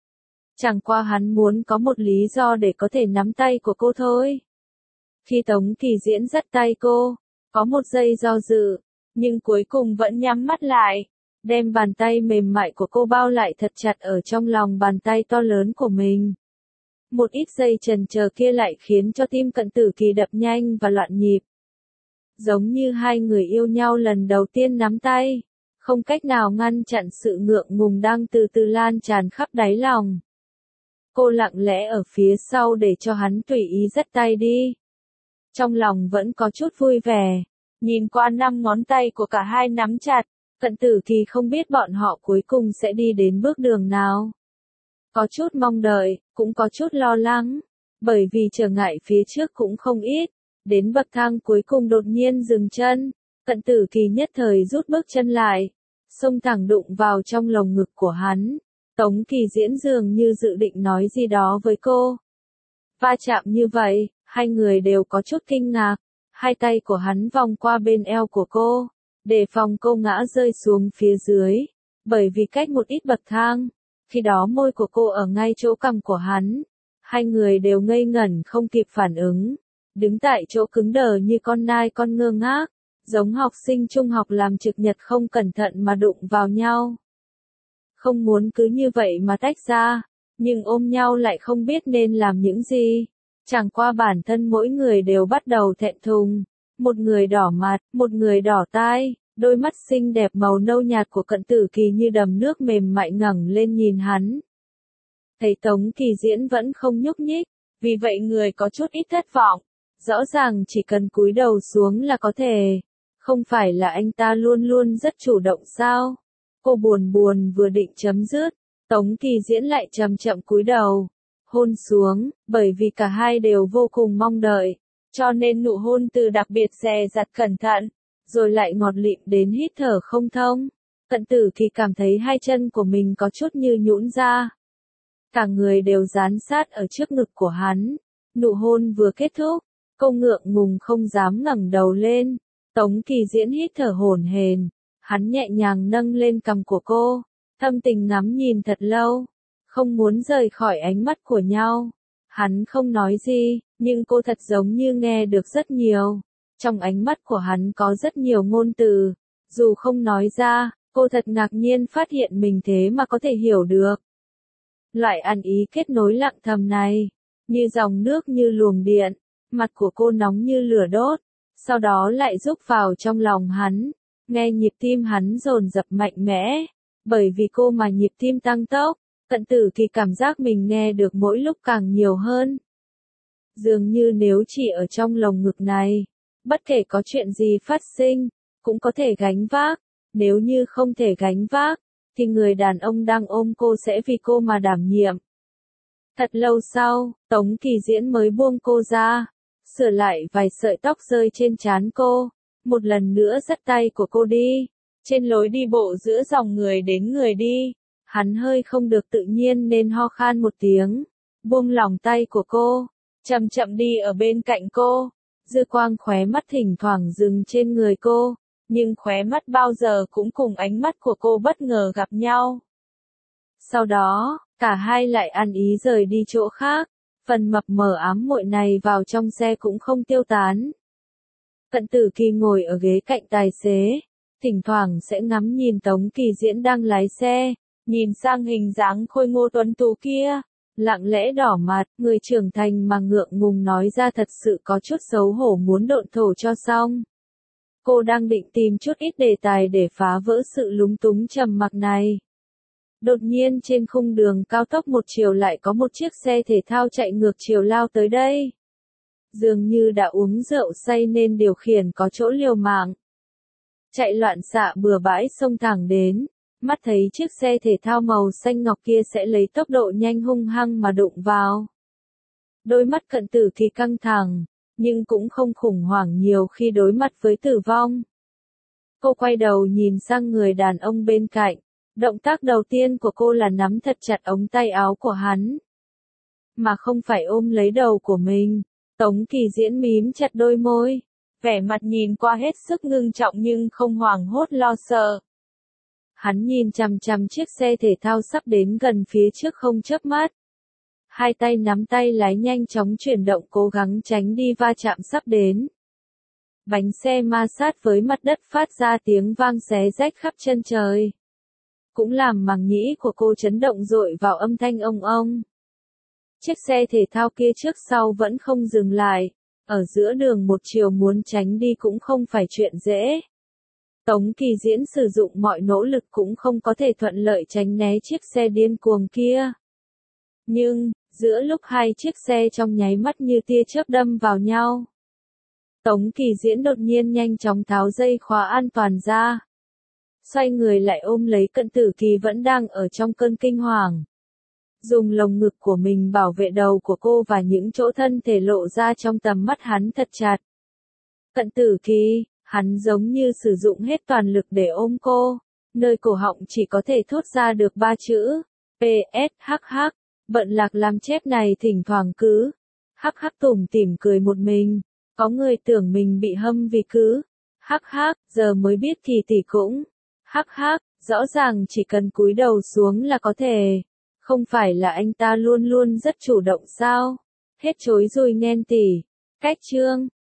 Chẳng qua hắn muốn có một lý do để có thể nắm tay của cô thôi. Khi Tống Kỳ Diễn dắt tay cô, có một giây do dự, nhưng cuối cùng vẫn nhắm mắt lại, đem bàn tay mềm mại của cô bao lại thật chặt ở trong lòng bàn tay to lớn của mình. Một ít giây chần chờ kia lại khiến cho tim Cận Tử Kỳ đập nhanh và loạn nhịp. Giống như 2 người yêu nhau lần đầu tiên nắm tay, không cách nào ngăn chặn sự ngượng ngùng đang từ từ lan tràn khắp đáy lòng. Cô lặng lẽ ở phía sau để cho hắn tùy ý dắt tay đi. Trong lòng vẫn có chút vui vẻ, nhìn qua 5 ngón tay của cả hai nắm chặt, Cận Tử Kỳ không biết bọn họ cuối cùng sẽ đi đến bước đường nào. Có chút mong đợi, cũng có chút lo lắng, bởi vì trở ngại phía trước cũng không ít, đến bậc thang cuối cùng đột nhiên dừng chân, Cận Tử Kỳ nhất thời rút bước chân lại, xông thẳng đụng vào trong lồng ngực của hắn. Tống Kỳ Diễn dường như dự định nói gì đó với cô. Va chạm như vậy, 2 người đều có chút kinh ngạc, 2 tay của hắn vòng qua bên eo của cô, để phòng cô ngã rơi xuống phía dưới, bởi vì cách một ít bậc thang, khi đó môi của cô ở ngay chỗ cằm của hắn, 2 người đều ngây ngẩn không kịp phản ứng, đứng tại chỗ cứng đờ như con nai con ngơ ngác, giống học sinh trung học làm trực nhật không cẩn thận mà đụng vào nhau. Không muốn cứ như vậy mà tách ra, nhưng ôm nhau lại không biết nên làm những gì. Chẳng qua bản thân mỗi người đều bắt đầu thẹn thùng, một người đỏ mặt, một người đỏ tai, đôi mắt xinh đẹp màu nâu nhạt của Cận Tử Kỳ như đầm nước mềm mại ngẩng lên nhìn hắn. Thấy Tống Kỳ Diễn vẫn không nhúc nhích, vì vậy người có chút ít thất vọng, rõ ràng chỉ cần cúi đầu xuống là có thể, không phải là anh ta luôn luôn rất chủ động sao? Cô buồn buồn vừa định chấm dứt, Tống Kỳ Diễn lại chậm chậm cúi đầu, hôn xuống, bởi vì cả hai đều vô cùng mong đợi, cho nên nụ hôn từ đặc biệt dè dặt cẩn thận, rồi lại ngọt lịm đến hít thở không thông. Cận Tử Kỳ cảm thấy 2 chân của mình có chút như nhũn ra. Cả người đều dán sát ở trước ngực của hắn. Nụ hôn vừa kết thúc, cô ngượng ngùng không dám ngẩng đầu lên. Tống Kỳ Diễn hít thở hổn hển, hắn nhẹ nhàng nâng lên cằm của cô, thâm tình ngắm nhìn thật lâu, không muốn rời khỏi ánh mắt của nhau. Hắn không nói gì, nhưng cô thật giống như nghe được rất nhiều. Trong ánh mắt của hắn có rất nhiều ngôn từ, dù không nói ra, cô thật ngạc nhiên phát hiện mình thế mà có thể hiểu được. Loại ăn ý kết nối lặng thầm này, như dòng nước như luồng điện, mặt của cô nóng như lửa đốt, sau đó lại rúc vào trong lòng hắn, nghe nhịp tim hắn dồn dập mạnh mẽ, bởi vì cô mà nhịp tim tăng tốc, Cận Tử Kỳ cảm giác mình nghe được mỗi lúc càng nhiều hơn. Dường như nếu chỉ ở trong lồng ngực này, bất kể có chuyện gì phát sinh, cũng có thể gánh vác, nếu như không thể gánh vác, thì người đàn ông đang ôm cô sẽ vì cô mà đảm nhiệm. Thật lâu sau, Tống Kỳ Diễn mới buông cô ra, sửa lại vài sợi tóc rơi trên trán cô, một lần nữa dắt tay của cô đi. Trên lối đi bộ giữa dòng người đến người đi, hắn hơi không được tự nhiên nên ho khan một tiếng, buông lỏng tay của cô, chậm chậm đi ở bên cạnh cô, dư quang khóe mắt thỉnh thoảng dừng trên người cô, nhưng khóe mắt bao giờ cũng cùng ánh mắt của cô bất ngờ gặp nhau. Sau đó, cả hai lại ăn ý rời đi chỗ khác, phần mập mờ ám muội này vào trong xe cũng không tiêu tán. Cận Tử Kỳ ngồi ở ghế cạnh tài xế, thỉnh thoảng sẽ ngắm nhìn Tống Kỳ Diễn đang lái xe, nhìn sang hình dáng khôi ngô tuấn tú kia, lặng lẽ đỏ mặt, người trưởng thành mà ngượng ngùng nói ra thật sự có chút xấu hổ muốn độn thổ cho xong. Cô đang định tìm chút ít đề tài để phá vỡ sự lúng túng trầm mặc này. Đột nhiên trên khung đường cao tốc một chiều lại có một chiếc xe thể thao chạy ngược chiều lao tới đây. Dường như đã uống rượu say nên điều khiển có chỗ liều mạng. Chạy loạn xạ bừa bãi xông thẳng đến, mắt thấy chiếc xe thể thao màu xanh ngọc kia sẽ lấy tốc độ nhanh hung hăng mà đụng vào. Đôi mắt Cận Tử Kỳ căng thẳng, nhưng cũng không khủng hoảng nhiều khi đối mặt với tử vong. Cô quay đầu nhìn sang người đàn ông bên cạnh, động tác đầu tiên của cô là nắm thật chặt ống tay áo của hắn, mà không phải ôm lấy đầu của mình. Tống Kỳ Diễn mím chặt đôi môi, vẻ mặt nhìn qua hết sức ngưng trọng nhưng không hoảng hốt lo sợ. Hắn nhìn chằm chằm chiếc xe thể thao sắp đến gần phía trước không chớp mắt. Hai tay nắm tay lái nhanh chóng chuyển động cố gắng tránh đi va chạm sắp đến. Bánh xe ma sát với mặt đất phát ra tiếng vang xé rách khắp chân trời. Cũng làm màng nhĩ của cô chấn động dội vào âm thanh ong ong. Chiếc xe thể thao kia trước sau vẫn không dừng lại, ở giữa đường một chiều muốn tránh đi cũng không phải chuyện dễ. Tống Kỳ Diễn sử dụng mọi nỗ lực cũng không có thể thuận lợi tránh né chiếc xe điên cuồng kia. Nhưng, giữa lúc hai chiếc xe trong nháy mắt như tia chớp đâm vào nhau, Tống Kỳ Diễn đột nhiên nhanh chóng tháo dây khóa an toàn ra. Xoay người lại ôm lấy Cận Tử Kỳ vẫn đang ở trong cơn kinh hoàng. Dùng lồng ngực của mình bảo vệ đầu của cô và những chỗ thân thể lộ ra trong tầm mắt hắn thật chặt. Cận Tử Kỳ, hắn giống như sử dụng hết toàn lực để ôm cô, nơi cổ họng chỉ có thể thốt ra được 3 chữ, PSHH, bận lạc làm chép này thỉnh thoảng cứ, hắc hắc tủm tỉm cười một mình, có người tưởng mình bị hâm vì cứ, hắc hắc, giờ mới biết thì tỷ cũng, hắc hắc, rõ ràng chỉ cần cúi đầu xuống là có thể, không phải là anh ta luôn luôn rất chủ động sao, hết chối rồi nghen tỷ, cách chương.